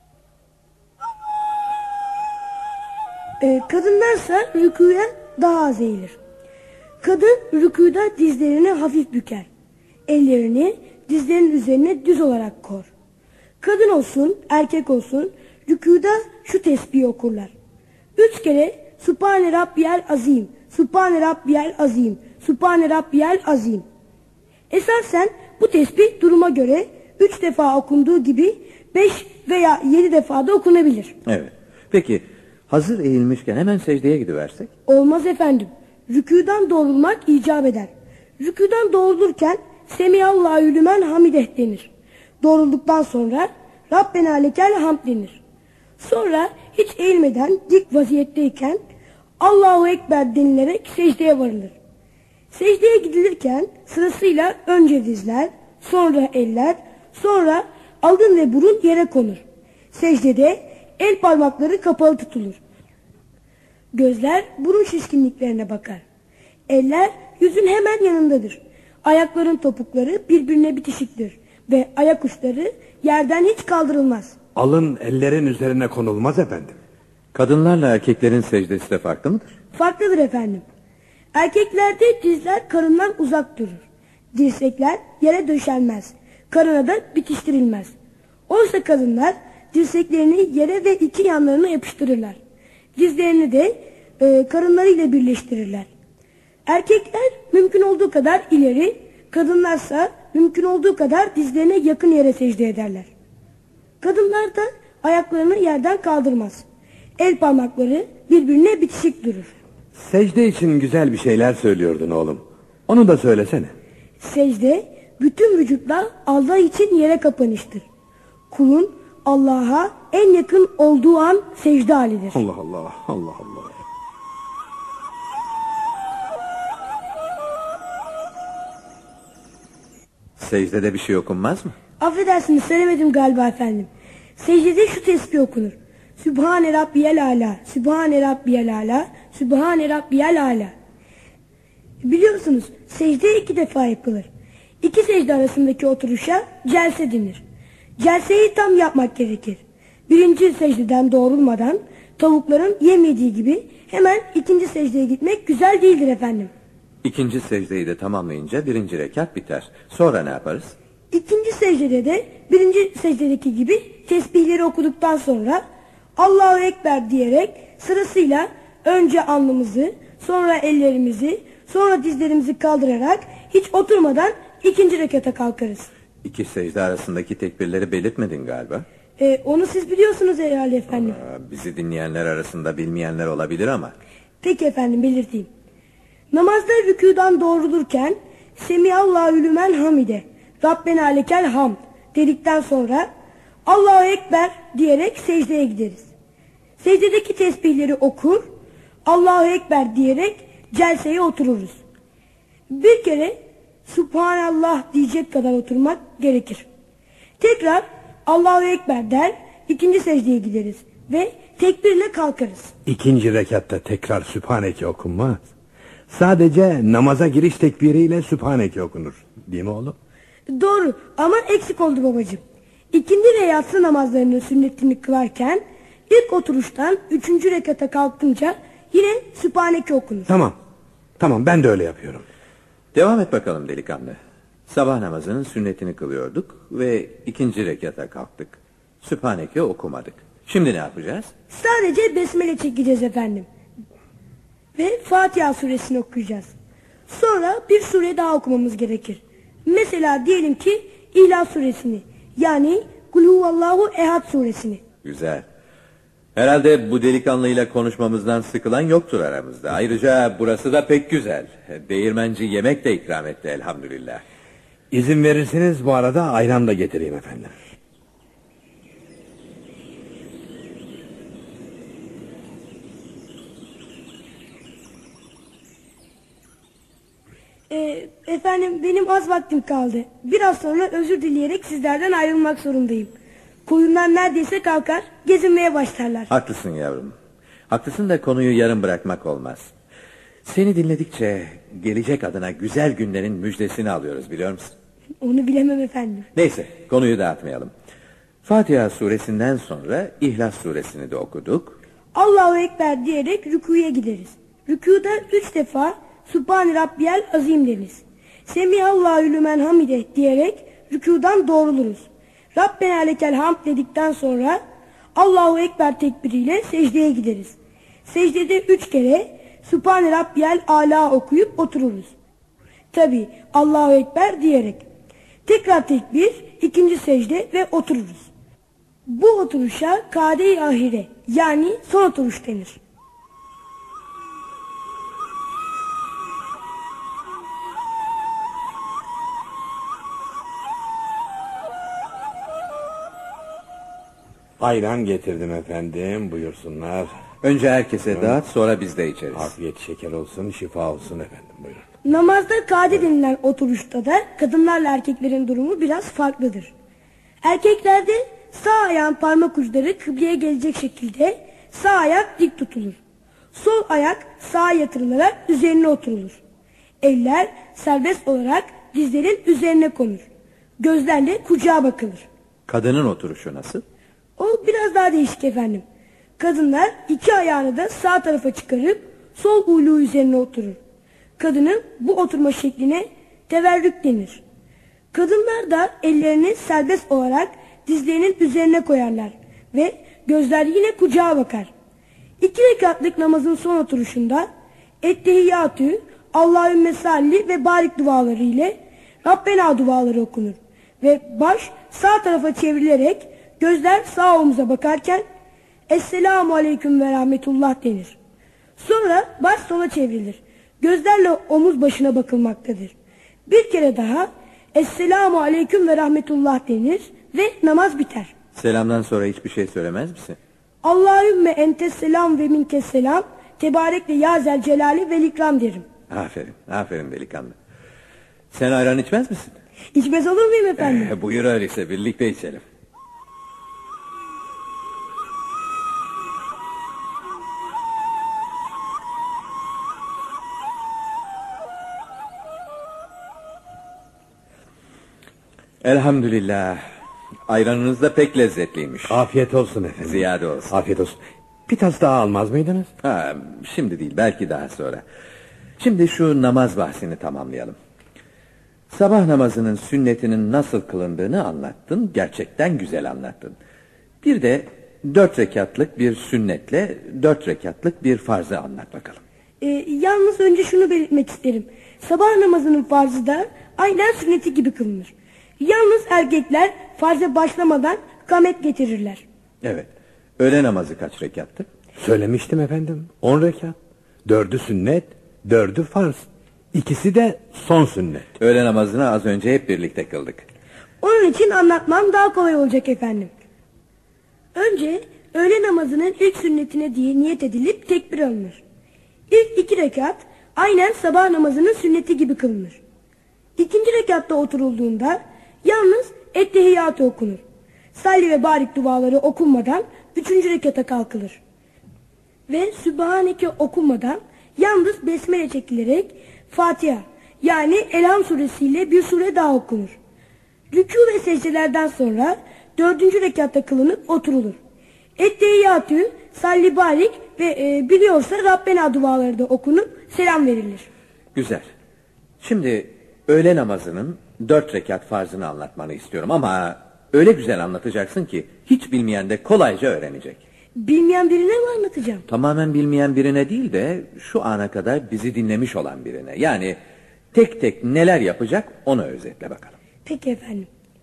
Speaker 5: Ee, kadınlarsa rükûya daha az eğilir. Kadın rükûda dizlerini hafif büker. Ellerini dizlerin üzerine düz olarak kor. Kadın olsun, erkek olsun rükûda şu tesbihi okurlar. Üç kere Sübhane Rabbiyel Azim, Sübhane Rabbiyel Azim, Sübhane Rabbiyel Azim. Esasen bu tesbih duruma göre üç defa okunduğu gibi beş veya yedi defa da okunabilir.
Speaker 1: Evet. Peki hazır eğilmişken hemen secdeye gidiversek?
Speaker 5: Olmaz efendim. Rükûdan doğrulmak icap eder. Rükûdan doğrulurken Semiyallahu lümen hamideh denir. Doğrulduktan sonra Rabbena lekel hamd denir. Sonra hiç eğilmeden dik vaziyetteyken Allahu Ekber denilerek secdeye varılır. Secdeye gidilirken sırasıyla önce dizler, sonra eller, sonra alın ve burun yere konur. Secdede el parmakları kapalı tutulur. Gözler burun şişkinliklerine bakar. Eller yüzün hemen yanındadır. Ayakların topukları birbirine bitişiktir ve ayak uçları yerden hiç kaldırılmaz.
Speaker 4: Alın ellerin üzerine konulmaz efendim.
Speaker 1: Kadınlarla erkeklerin secdesi de farklı mıdır?
Speaker 5: Farklıdır efendim. Erkeklerde dizler karından uzak durur. Dirsekler yere döşenmez. Karına da bitiştirilmez. Oysa kadınlar dirseklerini yere ve iki yanlarına yapıştırırlar. Dizlerini de e, karınlarıyla birleştirirler. Erkekler mümkün olduğu kadar ileri, kadınlarsa mümkün olduğu kadar dizlerine yakın yere secde ederler. Kadınlar da ayaklarını yerden kaldırmaz. El parmakları birbirine bitişik durur.
Speaker 4: Secde için güzel bir şeyler söylüyordun oğlum. Onu da söylesene.
Speaker 5: Secde bütün vücutla Allah için yere kapanıştır. Kulun Allah'a en yakın olduğu an secde halidir.
Speaker 4: Allah Allah, Allah Allah.
Speaker 1: Secdede bir şey okunmaz mı?
Speaker 5: Affedersiniz, söylemedim galiba efendim. Secdede şu tesbih okunur. Sübhane Rabbiyel Ala, Sübhane Rabbiyel Ala, Sübhane Rabbiyel Ala. Biliyorsunuz secde iki defa yapılır. İki secde arasındaki oturuşa celse denir. Celseyi tam yapmak gerekir. Birinci secdeden doğrulmadan tavukların yemediği gibi hemen ikinci secdeye gitmek güzel değildir efendim.
Speaker 1: İkinci secdeyi de tamamlayınca birinci rekat biter. Sonra ne yaparız?
Speaker 5: İkinci secdede de birinci secdedeki gibi tesbihleri okuduktan sonra Allahu Ekber diyerek sırasıyla önce alnımızı, sonra ellerimizi, sonra dizlerimizi kaldırarak hiç oturmadan ikinci rekata kalkarız.
Speaker 1: İki secde arasındaki tekbirleri belirtmedin galiba.
Speaker 5: Ee, onu siz biliyorsunuz herhalde efendim.
Speaker 1: Aa, bizi dinleyenler arasında bilmeyenler olabilir ama.
Speaker 5: Peki efendim, belirteyim. Namazda rükûdan doğrulurken Semiyallahu lümen hamide, Rabbena lekel hamd dedikten sonra Allahu Ekber diyerek secdeye gideriz. Secdedeki tesbihleri okur, Allahu Ekber diyerek celseye otururuz. Bir kere Subhanallah diyecek kadar oturmak gerekir. Tekrar Allahu Ekber der, ikinci secdeye gideriz ve tekbirle kalkarız.
Speaker 4: İkinci rekatta tekrar Sübhaneke okunmaz. Sadece namaza giriş tekbiriyle Sübhaneke okunur. Değil mi oğlum?
Speaker 5: Doğru ama eksik oldu babacığım. İkindi ve yatsı namazlarının sünnetini kılarken ilk oturuştan üçüncü rekata kalkınca yine Sübhaneke okunur.
Speaker 4: Tamam. Tamam, ben de öyle yapıyorum.
Speaker 1: Devam et bakalım delikanlı. Sabah namazının sünnetini kılıyorduk ve ikinci rekata kalktık. Sübhaneke okumadık. Şimdi ne yapacağız?
Speaker 5: Sadece besmele çekeceğiz efendim. Ve Fatiha suresini okuyacağız. Sonra bir sure daha okumamız gerekir. Mesela diyelim ki İhlas suresini, yani Kul huvallahu ehad suresini.
Speaker 1: Güzel. Herhalde bu delikanlıyla konuşmamızdan sıkılan yoktur aramızda. Ayrıca burası da pek güzel. Değirmenci yemek de ikram etti elhamdülillah.
Speaker 4: İzin verirseniz bu arada ayran da getireyim efendim.
Speaker 5: Ee, efendim benim az vaktim kaldı. Biraz sonra özür dileyerek sizlerden ayrılmak zorundayım. Koyunlar neredeyse kalkar, gezinmeye başlarlar.
Speaker 1: Haklısın yavrum. Haklısın da konuyu yarım bırakmak olmaz. Seni dinledikçe gelecek adına güzel günlerin müjdesini alıyoruz, biliyor musun?
Speaker 5: Onu bilemem efendim.
Speaker 1: Neyse, konuyu dağıtmayalım. Fatiha suresinden sonra İhlas suresini de okuduk.
Speaker 5: Allahu Ekber diyerek rükûya gideriz. Rükûda üç defa Subhan Rabbiyel Azim deriz. Semihallahu lümen hamide diyerek rükûdan doğruluruz. Rabbena lekel hamd dedikten sonra Allahu Ekber tekbiriyle secdeye gideriz. Secdede üç kere Subhan Rabbiyel Ala okuyup otururuz. Tabi Allahu Ekber diyerek. Tekrar tekbir, ikinci secde ve otururuz. Bu oturuşa kade-i ahire, yani son oturuş denir.
Speaker 4: Ayran getirdim efendim, buyursunlar.
Speaker 1: Önce herkese dağıt, sonra biz de içeriz.
Speaker 4: Afiyet şeker olsun, şifa olsun efendim, buyurun.
Speaker 5: Namazda kade denilen oturuşta da kadınlarla erkeklerin durumu biraz farklıdır. Erkeklerde sağ ayağın parmak uçları kıbleye gelecek şekilde sağ ayak dik tutulur. Sol ayak sağa yatırılarak üzerine oturulur. Eller serbest olarak dizlerin üzerine konur. Gözlerle kucağa bakılır.
Speaker 1: Kadının oturuşu nasıl?
Speaker 5: O biraz daha değişik efendim. Kadınlar iki ayağını da sağ tarafa çıkarıp sol uyluğu üzerine oturur. Kadının bu oturma şekline teverrük denir. Kadınlar da ellerini serbest olarak dizlerinin üzerine koyarlar ve gözler yine kucağa bakar. İki rekatlık namazın son oturuşunda Ettehiyyatü, Allahümme salli ve barik duaları ile Rabbena duaları okunur ve baş sağ tarafa çevrilerek gözler sağ omuza bakarken Esselamu aleyküm ve rahmetullah denir. Sonra baş sola çevrilir. Gözlerle omuz başına bakılmaktadır. Bir kere daha Esselamu aleyküm ve rahmetullah denir ve namaz biter.
Speaker 1: Selamdan sonra hiçbir şey söylemez misin?
Speaker 5: Allahümme entes selam ve minkes selam, tebarekle ya zel celali vel ikram derim.
Speaker 1: Aferin, aferin delikanlı. Sen ayran içmez misin?
Speaker 5: İçmez olur muyum efendim?
Speaker 1: Ee, buyur öyleyse birlikte içelim. Elhamdülillah. Ayranınız da pek lezzetliymiş.
Speaker 4: Afiyet olsun efendim.
Speaker 1: Ziyade olsun.
Speaker 4: Afiyet olsun. Bir tas daha almaz mıydınız?
Speaker 1: Ha, şimdi değil, belki daha sonra. Şimdi şu namaz bahsini tamamlayalım. Sabah namazının sünnetinin nasıl kılındığını anlattın. Gerçekten güzel anlattın. Bir de dört rekatlık bir sünnetle dört rekatlık bir farzı anlat bakalım.
Speaker 5: Ee, yalnız önce şunu belirtmek isterim. Sabah namazının farzı da aynen sünneti gibi kılınır. Yalnız erkekler farza başlamadan kamet getirirler.
Speaker 1: Evet. Öğle namazı kaç rekattı?
Speaker 4: Söylemiştim efendim. On rekat. Dördü sünnet, dördü farz. İkisi de son sünnet.
Speaker 1: Öğle namazını az önce hep birlikte kıldık.
Speaker 5: Onun için anlatmam daha kolay olacak efendim. Önce öğle namazının ilk sünnetine diye niyet edilip tekbir alınır. İlk iki rekat aynen sabah namazının sünneti gibi kılınır. İkinci rekatta oturulduğunda yalnız Ettehiyyatü okunur. Salli ve barik duaları okunmadan üçüncü rekata kalkılır. Ve Sübhaneke okunmadan yalnız besmele çekilerek Fatiha yani Elham suresiyle bir sure daha okunur. Rükû ve secdelerden sonra dördüncü rekatta kılınıp oturulur. Ettehiyyatü, salli barik ve e, biliyorsa Rabbena duaları da okunup selam verilir.
Speaker 1: Güzel. Şimdi öğle namazının dört rekat farzını anlatmanı istiyorum ama öyle güzel anlatacaksın ki hiç bilmeyen de kolayca öğrenecek.
Speaker 5: Bilmeyen birine mi anlatacağım?
Speaker 1: Tamamen bilmeyen birine değil de şu ana kadar bizi dinlemiş olan birine. Yani tek tek neler yapacak onu özetle bakalım.
Speaker 5: Peki efendim.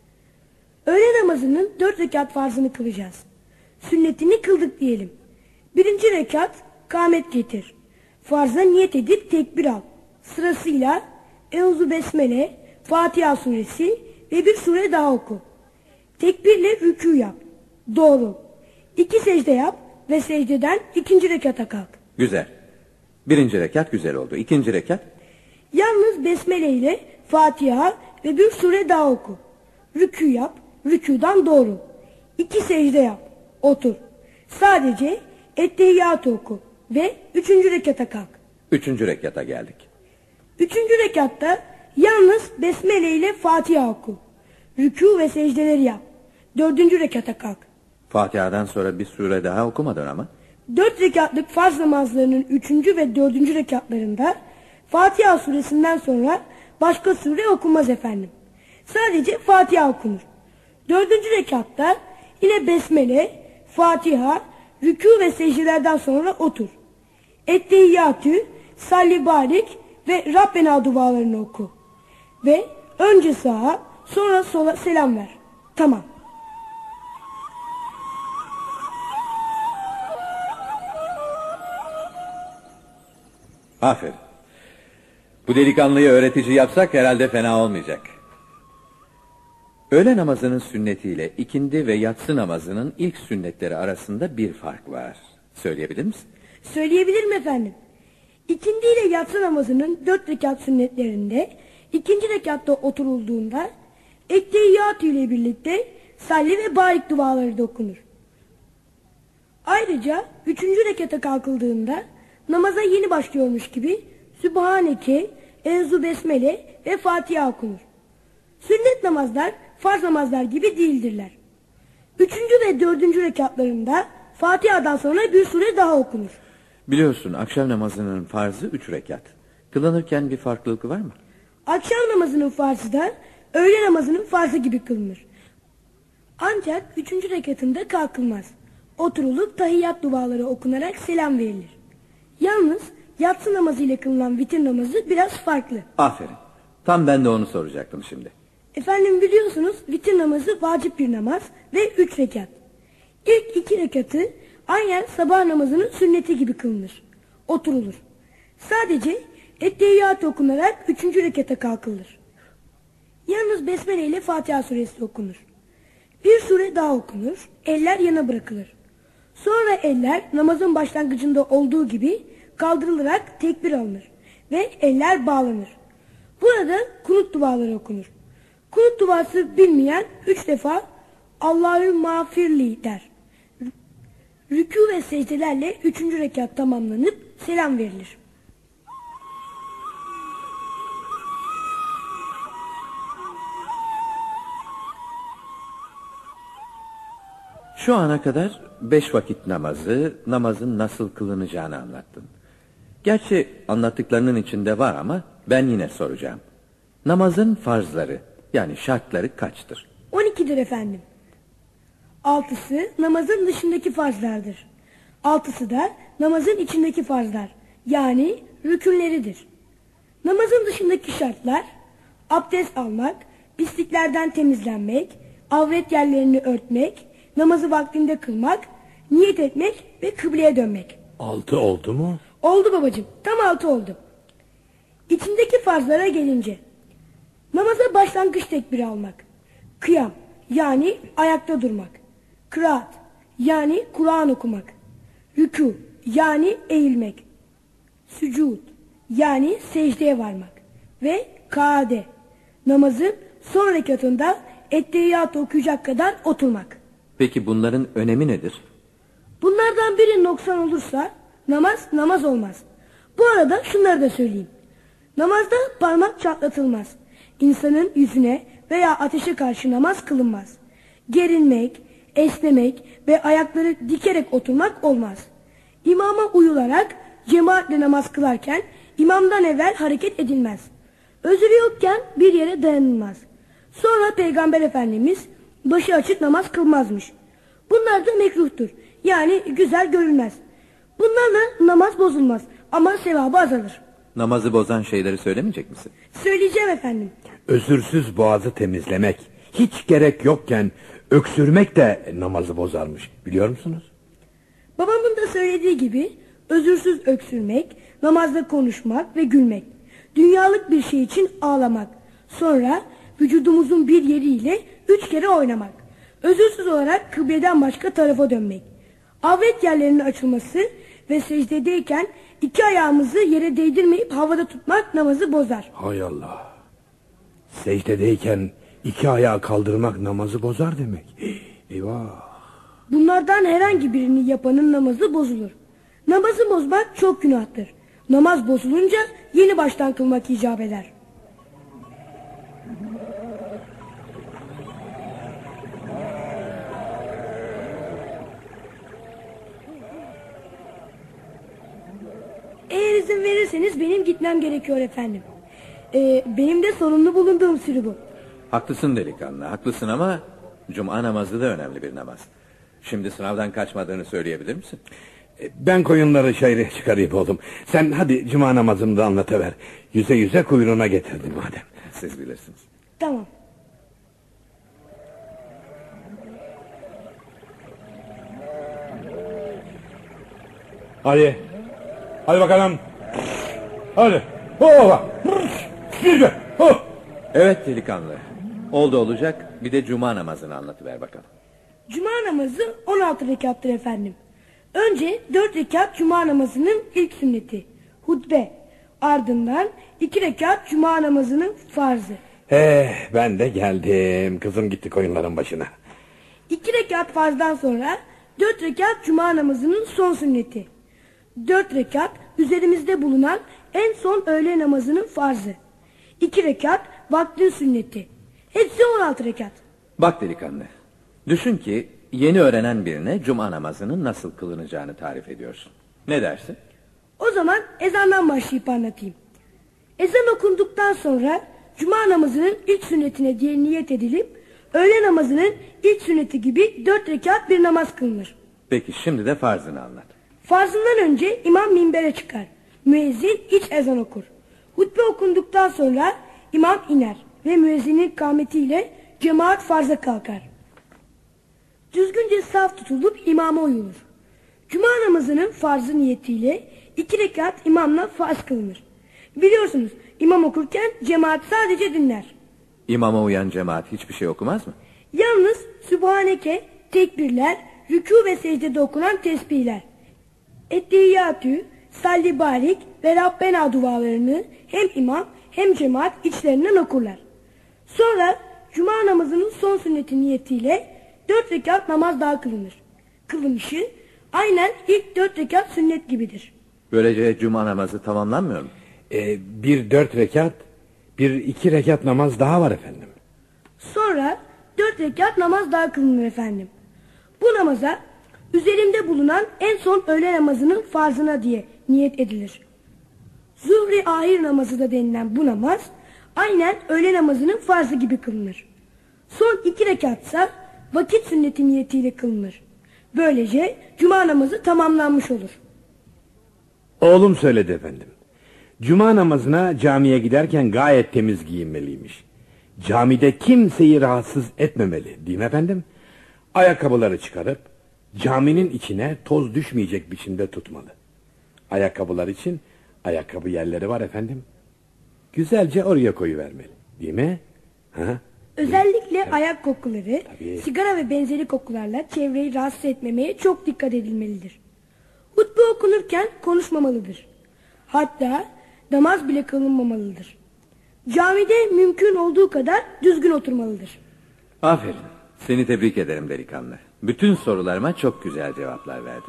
Speaker 5: Öğle namazının dört rekat farzını kılacağız. Sünnetini kıldık diyelim. Birinci rekat kâmet getir. Farza niyet edip tekbir al. Sırasıyla Euzu Besmele, Fatiha suresi ve bir sure daha oku. Tekbirle rükû yap. Doğru. İki secde yap ve secdeden ikinci rekata kalk.
Speaker 1: Güzel. Birinci rekat güzel oldu. İkinci rekat?
Speaker 5: Yalnız Besmele ile Fatiha ve bir sure daha oku. Rükû yap, rükûdan doğru. İki secde yap, otur. Sadece Ettehiyyatü oku ve üçüncü rekata kalk.
Speaker 1: Üçüncü rekata geldik.
Speaker 5: Üçüncü rekatta yalnız Besmele ile Fatiha oku. Rükû ve secdeleri yap. Dördüncü rekata kalk.
Speaker 1: Fatiha'dan sonra bir sure daha okumadın ama.
Speaker 5: Dört rekatlık farz namazlarının üçüncü ve dördüncü rekatlarında Fatiha suresinden sonra başka sure okunmaz efendim. Sadece Fatiha okunur. Dördüncü rekatta yine Besmele, Fatiha, rükû ve secdelerden sonra otur. Ettehiyyatü, salli barik ve Rabbena dualarını oku. Ve önce sağa sonra sola selam ver. Tamam.
Speaker 1: Aferin. Bu delikanlıyı öğretici yapsak herhalde fena olmayacak. Öğle namazının sünnetiyle ikindi ve yatsı namazının ilk sünnetleri arasında bir fark var. Söyleyebilir misin?
Speaker 5: Söyleyebilirim efendim. İkindi ile yatsı namazının dört rekat sünnetlerinde ikinci rekatta oturulduğunda ettehiyyatü ile birlikte salli ve barik duaları da okunur. Ayrıca üçüncü rekata kalkıldığında namaza yeni başlıyormuş gibi Sübhaneke, Enzu Besmele ve Fatiha okunur. Sünnet namazlar farz namazlar gibi değildirler. Üçüncü ve dördüncü rekatlarında Fatiha'dan sonra bir sure daha okunur.
Speaker 1: Biliyorsun akşam namazının farzı üç rekat. Kılınırken bir farklılık var mı?
Speaker 5: Akşam namazının farzı da öğle namazının farzı gibi kılınır. Ancak üçüncü rekatında kalkılmaz. Oturulup tahiyyat duaları okunarak selam verilir. Yalnız yatsı namazı ile kılınan vitir namazı biraz farklı.
Speaker 1: Aferin. Tam ben de onu soracaktım şimdi.
Speaker 5: Efendim biliyorsunuz vitir namazı vacip bir namaz ve üç rekat. İlk iki rekatı aynen sabah namazının sünneti gibi kılınır. Oturulur. Sadece ettehiyyat okunarak üçüncü rekata kalkılır. Yalnız Besmele ile Fatiha suresi okunur. Bir sure daha okunur, eller yana bırakılır. Sonra eller namazın başlangıcında olduğu gibi kaldırılarak tekbir alınır ve eller bağlanır. Burada kunut duaları okunur. Kunut duası bilmeyen üç defa Allahü mağfirli der. Rükû ve secdelerle üçüncü rekat tamamlanıp selam verilir.
Speaker 1: Şu ana kadar beş vakit namazı, namazın nasıl kılınacağını anlattın. Gerçi anlattıklarının içinde var ama ben yine soracağım. Namazın farzları yani şartları kaçtır?
Speaker 5: on ikidir efendim. Altısı namazın dışındaki farzlardır. Altısı da namazın içindeki farzlar yani rükünleridir. Namazın dışındaki şartlar abdest almak, pisliklerden temizlenmek, avret yerlerini örtmek, namazı vaktinde kılmak, niyet etmek ve kıbleye dönmek.
Speaker 4: Altı oldu mu?
Speaker 5: Oldu babacığım, tam altı oldu. İçindeki farzlara gelince namaza başlangıç tekbiri almak, kıyam yani ayakta durmak, kıraat yani Kur'an okumak, rükû yani eğilmek, sücud yani secdeye varmak ve kaade namazın son rekatında ettehiyyatı okuyacak kadar oturmak.
Speaker 1: Peki bunların önemi nedir?
Speaker 5: Bunlardan biri noksan olursa namaz namaz olmaz. Bu arada şunları da söyleyeyim. Namazda parmak çatlatılmaz. İnsanın yüzüne veya ateşe karşı namaz kılınmaz. Gerilmek, esnemek ve ayakları dikerek oturmak olmaz. İmama uyularak cemaatle namaz kılarken imamdan evvel hareket edilmez. Özürü yokken bir yere dayanılmaz. Sonra Peygamber Efendimiz başı açık namaz kılmazmış. Bunlar da mekruhtur. Yani güzel görülmez. Bunlarla namaz bozulmaz ama sevabı azalır.
Speaker 1: Namazı bozan şeyleri söylemeyecek misin?
Speaker 5: Söyleyeceğim efendim.
Speaker 4: Özürsüz boğazı temizlemek, hiç gerek yokken öksürmek de namazı bozarmış. Biliyor musunuz?
Speaker 5: Babamın da söylediği gibi özürsüz öksürmek, namazda konuşmak ve gülmek. Dünyalık bir şey için ağlamak. Sonra vücudumuzun bir yeriyle üç kere oynamak. Özürsüz olarak kıbleden başka tarafa dönmek. Avret yerlerinin açılması ve secdedeyken iki ayağımızı yere değdirmeyip havada tutmak namazı bozar.
Speaker 4: Hay Allah. Secdedeyken iki ayağı kaldırmak namazı bozar demek. Eyvah.
Speaker 5: Bunlardan herhangi birini yapanın namazı bozulur. Namazı bozmak çok günahtır. Namaz bozulunca yeni baştan kılmak icap eder. Eğer izin verirseniz benim gitmem gerekiyor efendim. Ee, benim de sorumlu bulunduğum sürü bu.
Speaker 1: Haklısın delikanlı, haklısın ama cuma namazı da önemli bir namaz. Şimdi sınavdan kaçmadığını söyleyebilir misin?
Speaker 4: Ben koyunları şehre çıkarayım oğlum. Sen hadi cuma namazını da anlatıver. Yüze yüze kuyruğuna getirdim madem.
Speaker 1: Siz bilirsiniz.
Speaker 5: Tamam.
Speaker 4: Hadi. Hadi bakalım. Hadi. Hova. Yürü. Ho.
Speaker 1: Evet delikanlı. Oldu olacak. Bir de cuma namazını anlatıver bakalım.
Speaker 5: Cuma namazı on altı rekattır efendim. Önce dört rekat cuma namazının ilk sünneti, hutbe. Ardından iki rekat cuma namazının farzı.
Speaker 4: Eh, ben de geldim. Kızım gitti koyunların başına.
Speaker 5: iki rekat farzdan sonra dört rekat cuma namazının son sünneti. dört rekat üzerimizde bulunan en son öğle namazının farzı. iki rekat vaktin sünneti. Hepsi on altı rekat.
Speaker 1: Bak delikanlı. Düşün ki yeni öğrenen birine cuma namazının nasıl kılınacağını tarif ediyorsun. Ne dersin?
Speaker 5: O zaman ezandan başlayıp anlatayım. Ezan okunduktan sonra cuma namazının ilk sünnetine diye niyet edilip öğle namazının ilk sünneti gibi dört rekat bir namaz kılınır.
Speaker 1: Peki şimdi de farzını anlat.
Speaker 5: Farzından önce imam minbere çıkar. Müezzin iç ezan okur. Hutbe okunduktan sonra imam iner ve müezzinin kâmetiyle cemaat farza kalkar. Düzgünce saf tutulup imama uyulur. Cuma namazının farzı niyetiyle iki rekat imamla farz kılınır. Biliyorsunuz imam okurken cemaat sadece dinler.
Speaker 1: İmama uyan cemaat hiçbir şey okumaz mı?
Speaker 5: Yalnız Sübhaneke, tekbirler, rükû ve secdede okunan tesbihler, Ettehiyyatü, Salli Barik ve Rabbena dualarını hem imam hem cemaat içlerinden okurlar. Sonra cuma namazının son sünneti niyetiyle dört rekat namaz daha kılınır. Kılınışı aynen ilk dört rekat sünnet gibidir.
Speaker 1: Böylece cuma namazı tamamlanmıyor mu?
Speaker 4: Ee, bir dört rekat, bir iki rekat namaz daha var efendim.
Speaker 5: Sonra dört rekat namaz daha kılınır efendim. Bu namaza üzerimde bulunan en son öğle namazının farzına diye niyet edilir. Zuhri ahir namazı da denilen bu namaz aynen öğle namazının farzı gibi kılınır. Son iki rekatsa vakit sünneti niyetiyle kılınır. Böylece cuma namazı tamamlanmış olur.
Speaker 4: Oğlum söyledi efendim. Cuma namazına camiye giderken gayet temiz giyinmeliymiş. Camide kimseyi rahatsız etmemeli, değil mi efendim? Ayakkabıları çıkarıp caminin içine toz düşmeyecek biçimde tutmalı. Ayakkabılar için ayakkabı yerleri var efendim. Güzelce oraya koyuvermeli, değil mi? Ha?
Speaker 5: Özellikle evet. Ayak kokuları,
Speaker 4: Tabii.
Speaker 5: sigara ve benzeri kokularla çevreyi rahatsız etmemeye çok dikkat edilmelidir. Hutbe okunurken konuşmamalıdır. Hatta namaz bile kılınmamalıdır. Camide mümkün olduğu kadar düzgün oturmalıdır.
Speaker 1: Aferin. Seni tebrik ederim delikanlı. Bütün sorularıma çok güzel cevaplar verdin.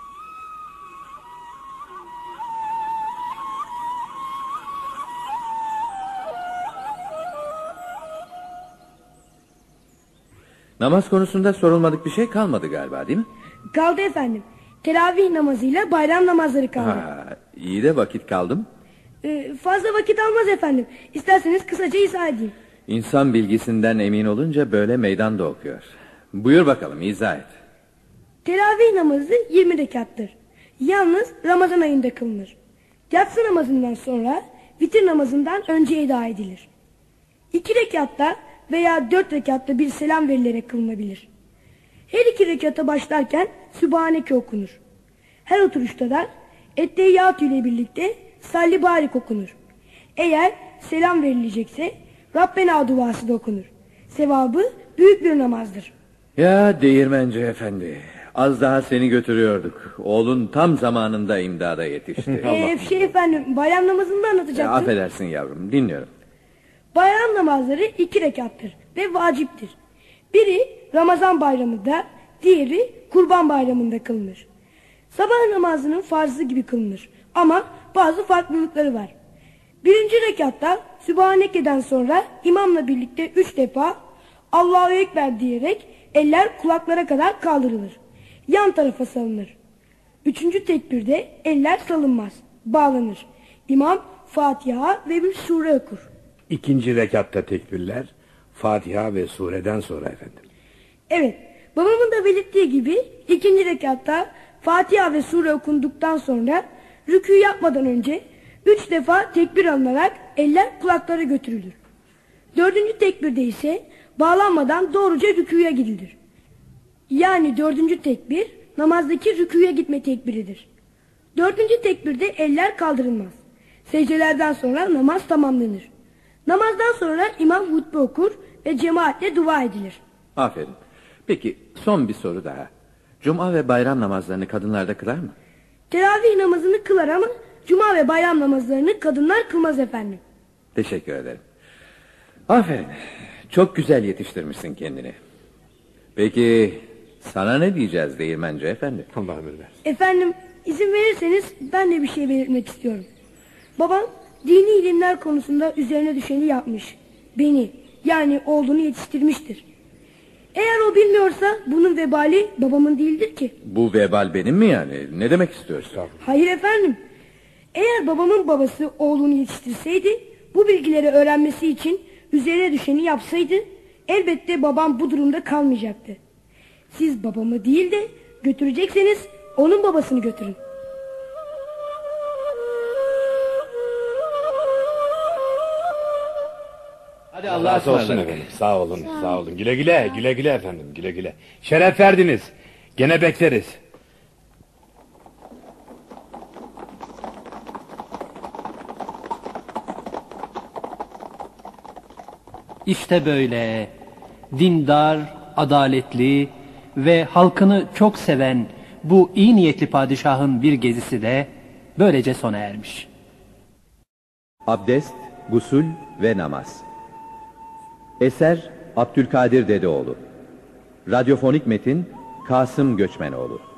Speaker 1: Namaz konusunda sorulmadık bir şey kalmadı galiba, değil mi?
Speaker 5: Kaldı efendim. Teravih namazıyla bayram namazları kaldı.
Speaker 1: Ha, iyi de vakit kaldı mı?
Speaker 5: Ee, fazla vakit almaz efendim. İsterseniz kısaca izah edeyim.
Speaker 1: İnsan bilgisinden emin olunca böyle meydanda okuyor. Buyur bakalım, izah et.
Speaker 5: Teravih namazı yirmi rekattır. Yalnız Ramazan ayında kılınır. Yatsı namazından sonra vitir namazından önce eda edilir. İki rekatta veya dört rekatta bir selam verilerek kılınabilir. Her iki rekata başlarken Sübhaneke okunur. Her oturuşta da Ettehiyyatü ile birlikte Salli Barik okunur. Eğer selam verilecekse Rabbena duası da okunur. Sevabı büyük bir namazdır.
Speaker 1: Ya değirmenci efendi, az daha seni götürüyorduk. Oğlun tam zamanında imdada yetişti.
Speaker 5: Ee, şey efendim, bayram namazını da anlatacaktım.
Speaker 1: Ya, affedersin yavrum, dinliyorum.
Speaker 5: Bayram namazları iki rekattır ve vaciptir. Biri Ramazan bayramında, diğeri Kurban bayramında kılınır. Sabah namazının farzı gibi kılınır ama bazı farklılıkları var. Birinci rekatta Sübhaneke'den sonra imamla birlikte üç defa Allahu Ekber diyerek eller kulaklara kadar kaldırılır. Yan tarafa salınır. Üçüncü tekbirde eller salınmaz, bağlanır. İmam Fatiha ve bir sure okur.
Speaker 4: İkinci rekatta tekbirler Fatiha ve sureden sonra efendim.
Speaker 5: Evet, babamın da belirttiği gibi ikinci rekatta Fatiha ve sure okunduktan sonra rükû yapmadan önce üç defa tekbir alınarak eller kulaklara götürülür. Dördüncü tekbirde ise bağlanmadan doğruca rükûya gidilir. Yani dördüncü tekbir namazdaki rükûya gitme tekbiridir. Dördüncü tekbirde eller kaldırılmaz. Secdelerden sonra namaz tamamlanır. Namazdan sonra imam hutbe okur ve cemaatle dua edilir.
Speaker 1: Aferin. Peki son bir soru daha. Cuma ve bayram namazlarını kadınlar da kılar mı?
Speaker 5: Teravih namazını kılar ama cuma ve bayram namazlarını kadınlar kılmaz efendim.
Speaker 1: Teşekkür ederim. Aferin. Çok güzel yetiştirmişsin kendini. Peki sana ne diyeceğiz değirmenci efendi?
Speaker 4: Allah ömür versin.
Speaker 5: Efendim izin verirseniz ben de bir şey belirtmek istiyorum. Babam dini ilimler konusunda üzerine düşeni yapmış. Beni yani oğlunu yetiştirmiştir. Eğer o bilmiyorsa bunun vebali babamın değildir ki.
Speaker 1: Bu vebal benim mi yani? Ne demek istiyorsun?
Speaker 5: Hayır efendim. Eğer babamın babası oğlunu yetiştirseydi, bu bilgileri öğrenmesi için üzerine düşeni yapsaydı, elbette babam bu durumda kalmayacaktı. Siz babamı değil de götürecekseniz onun babasını götürün.
Speaker 1: Hadi
Speaker 4: Allah
Speaker 1: Allah'a
Speaker 4: razı olsun
Speaker 1: ısmarladık.
Speaker 4: efendim. Sağ olun, sağ olun. Güle güle, güle güle efendim, güle güle. Şeref verdiniz. Gene bekleriz.
Speaker 2: İşte böyle dindar, adaletli ve halkını çok seven bu iyi niyetli padişahın bir gezisi de böylece sona ermiş.
Speaker 1: Abdest, gusül ve namaz. Eser Abdülkadir Dedeoğlu. Radyofonik metin Kasım Göçmenoğlu.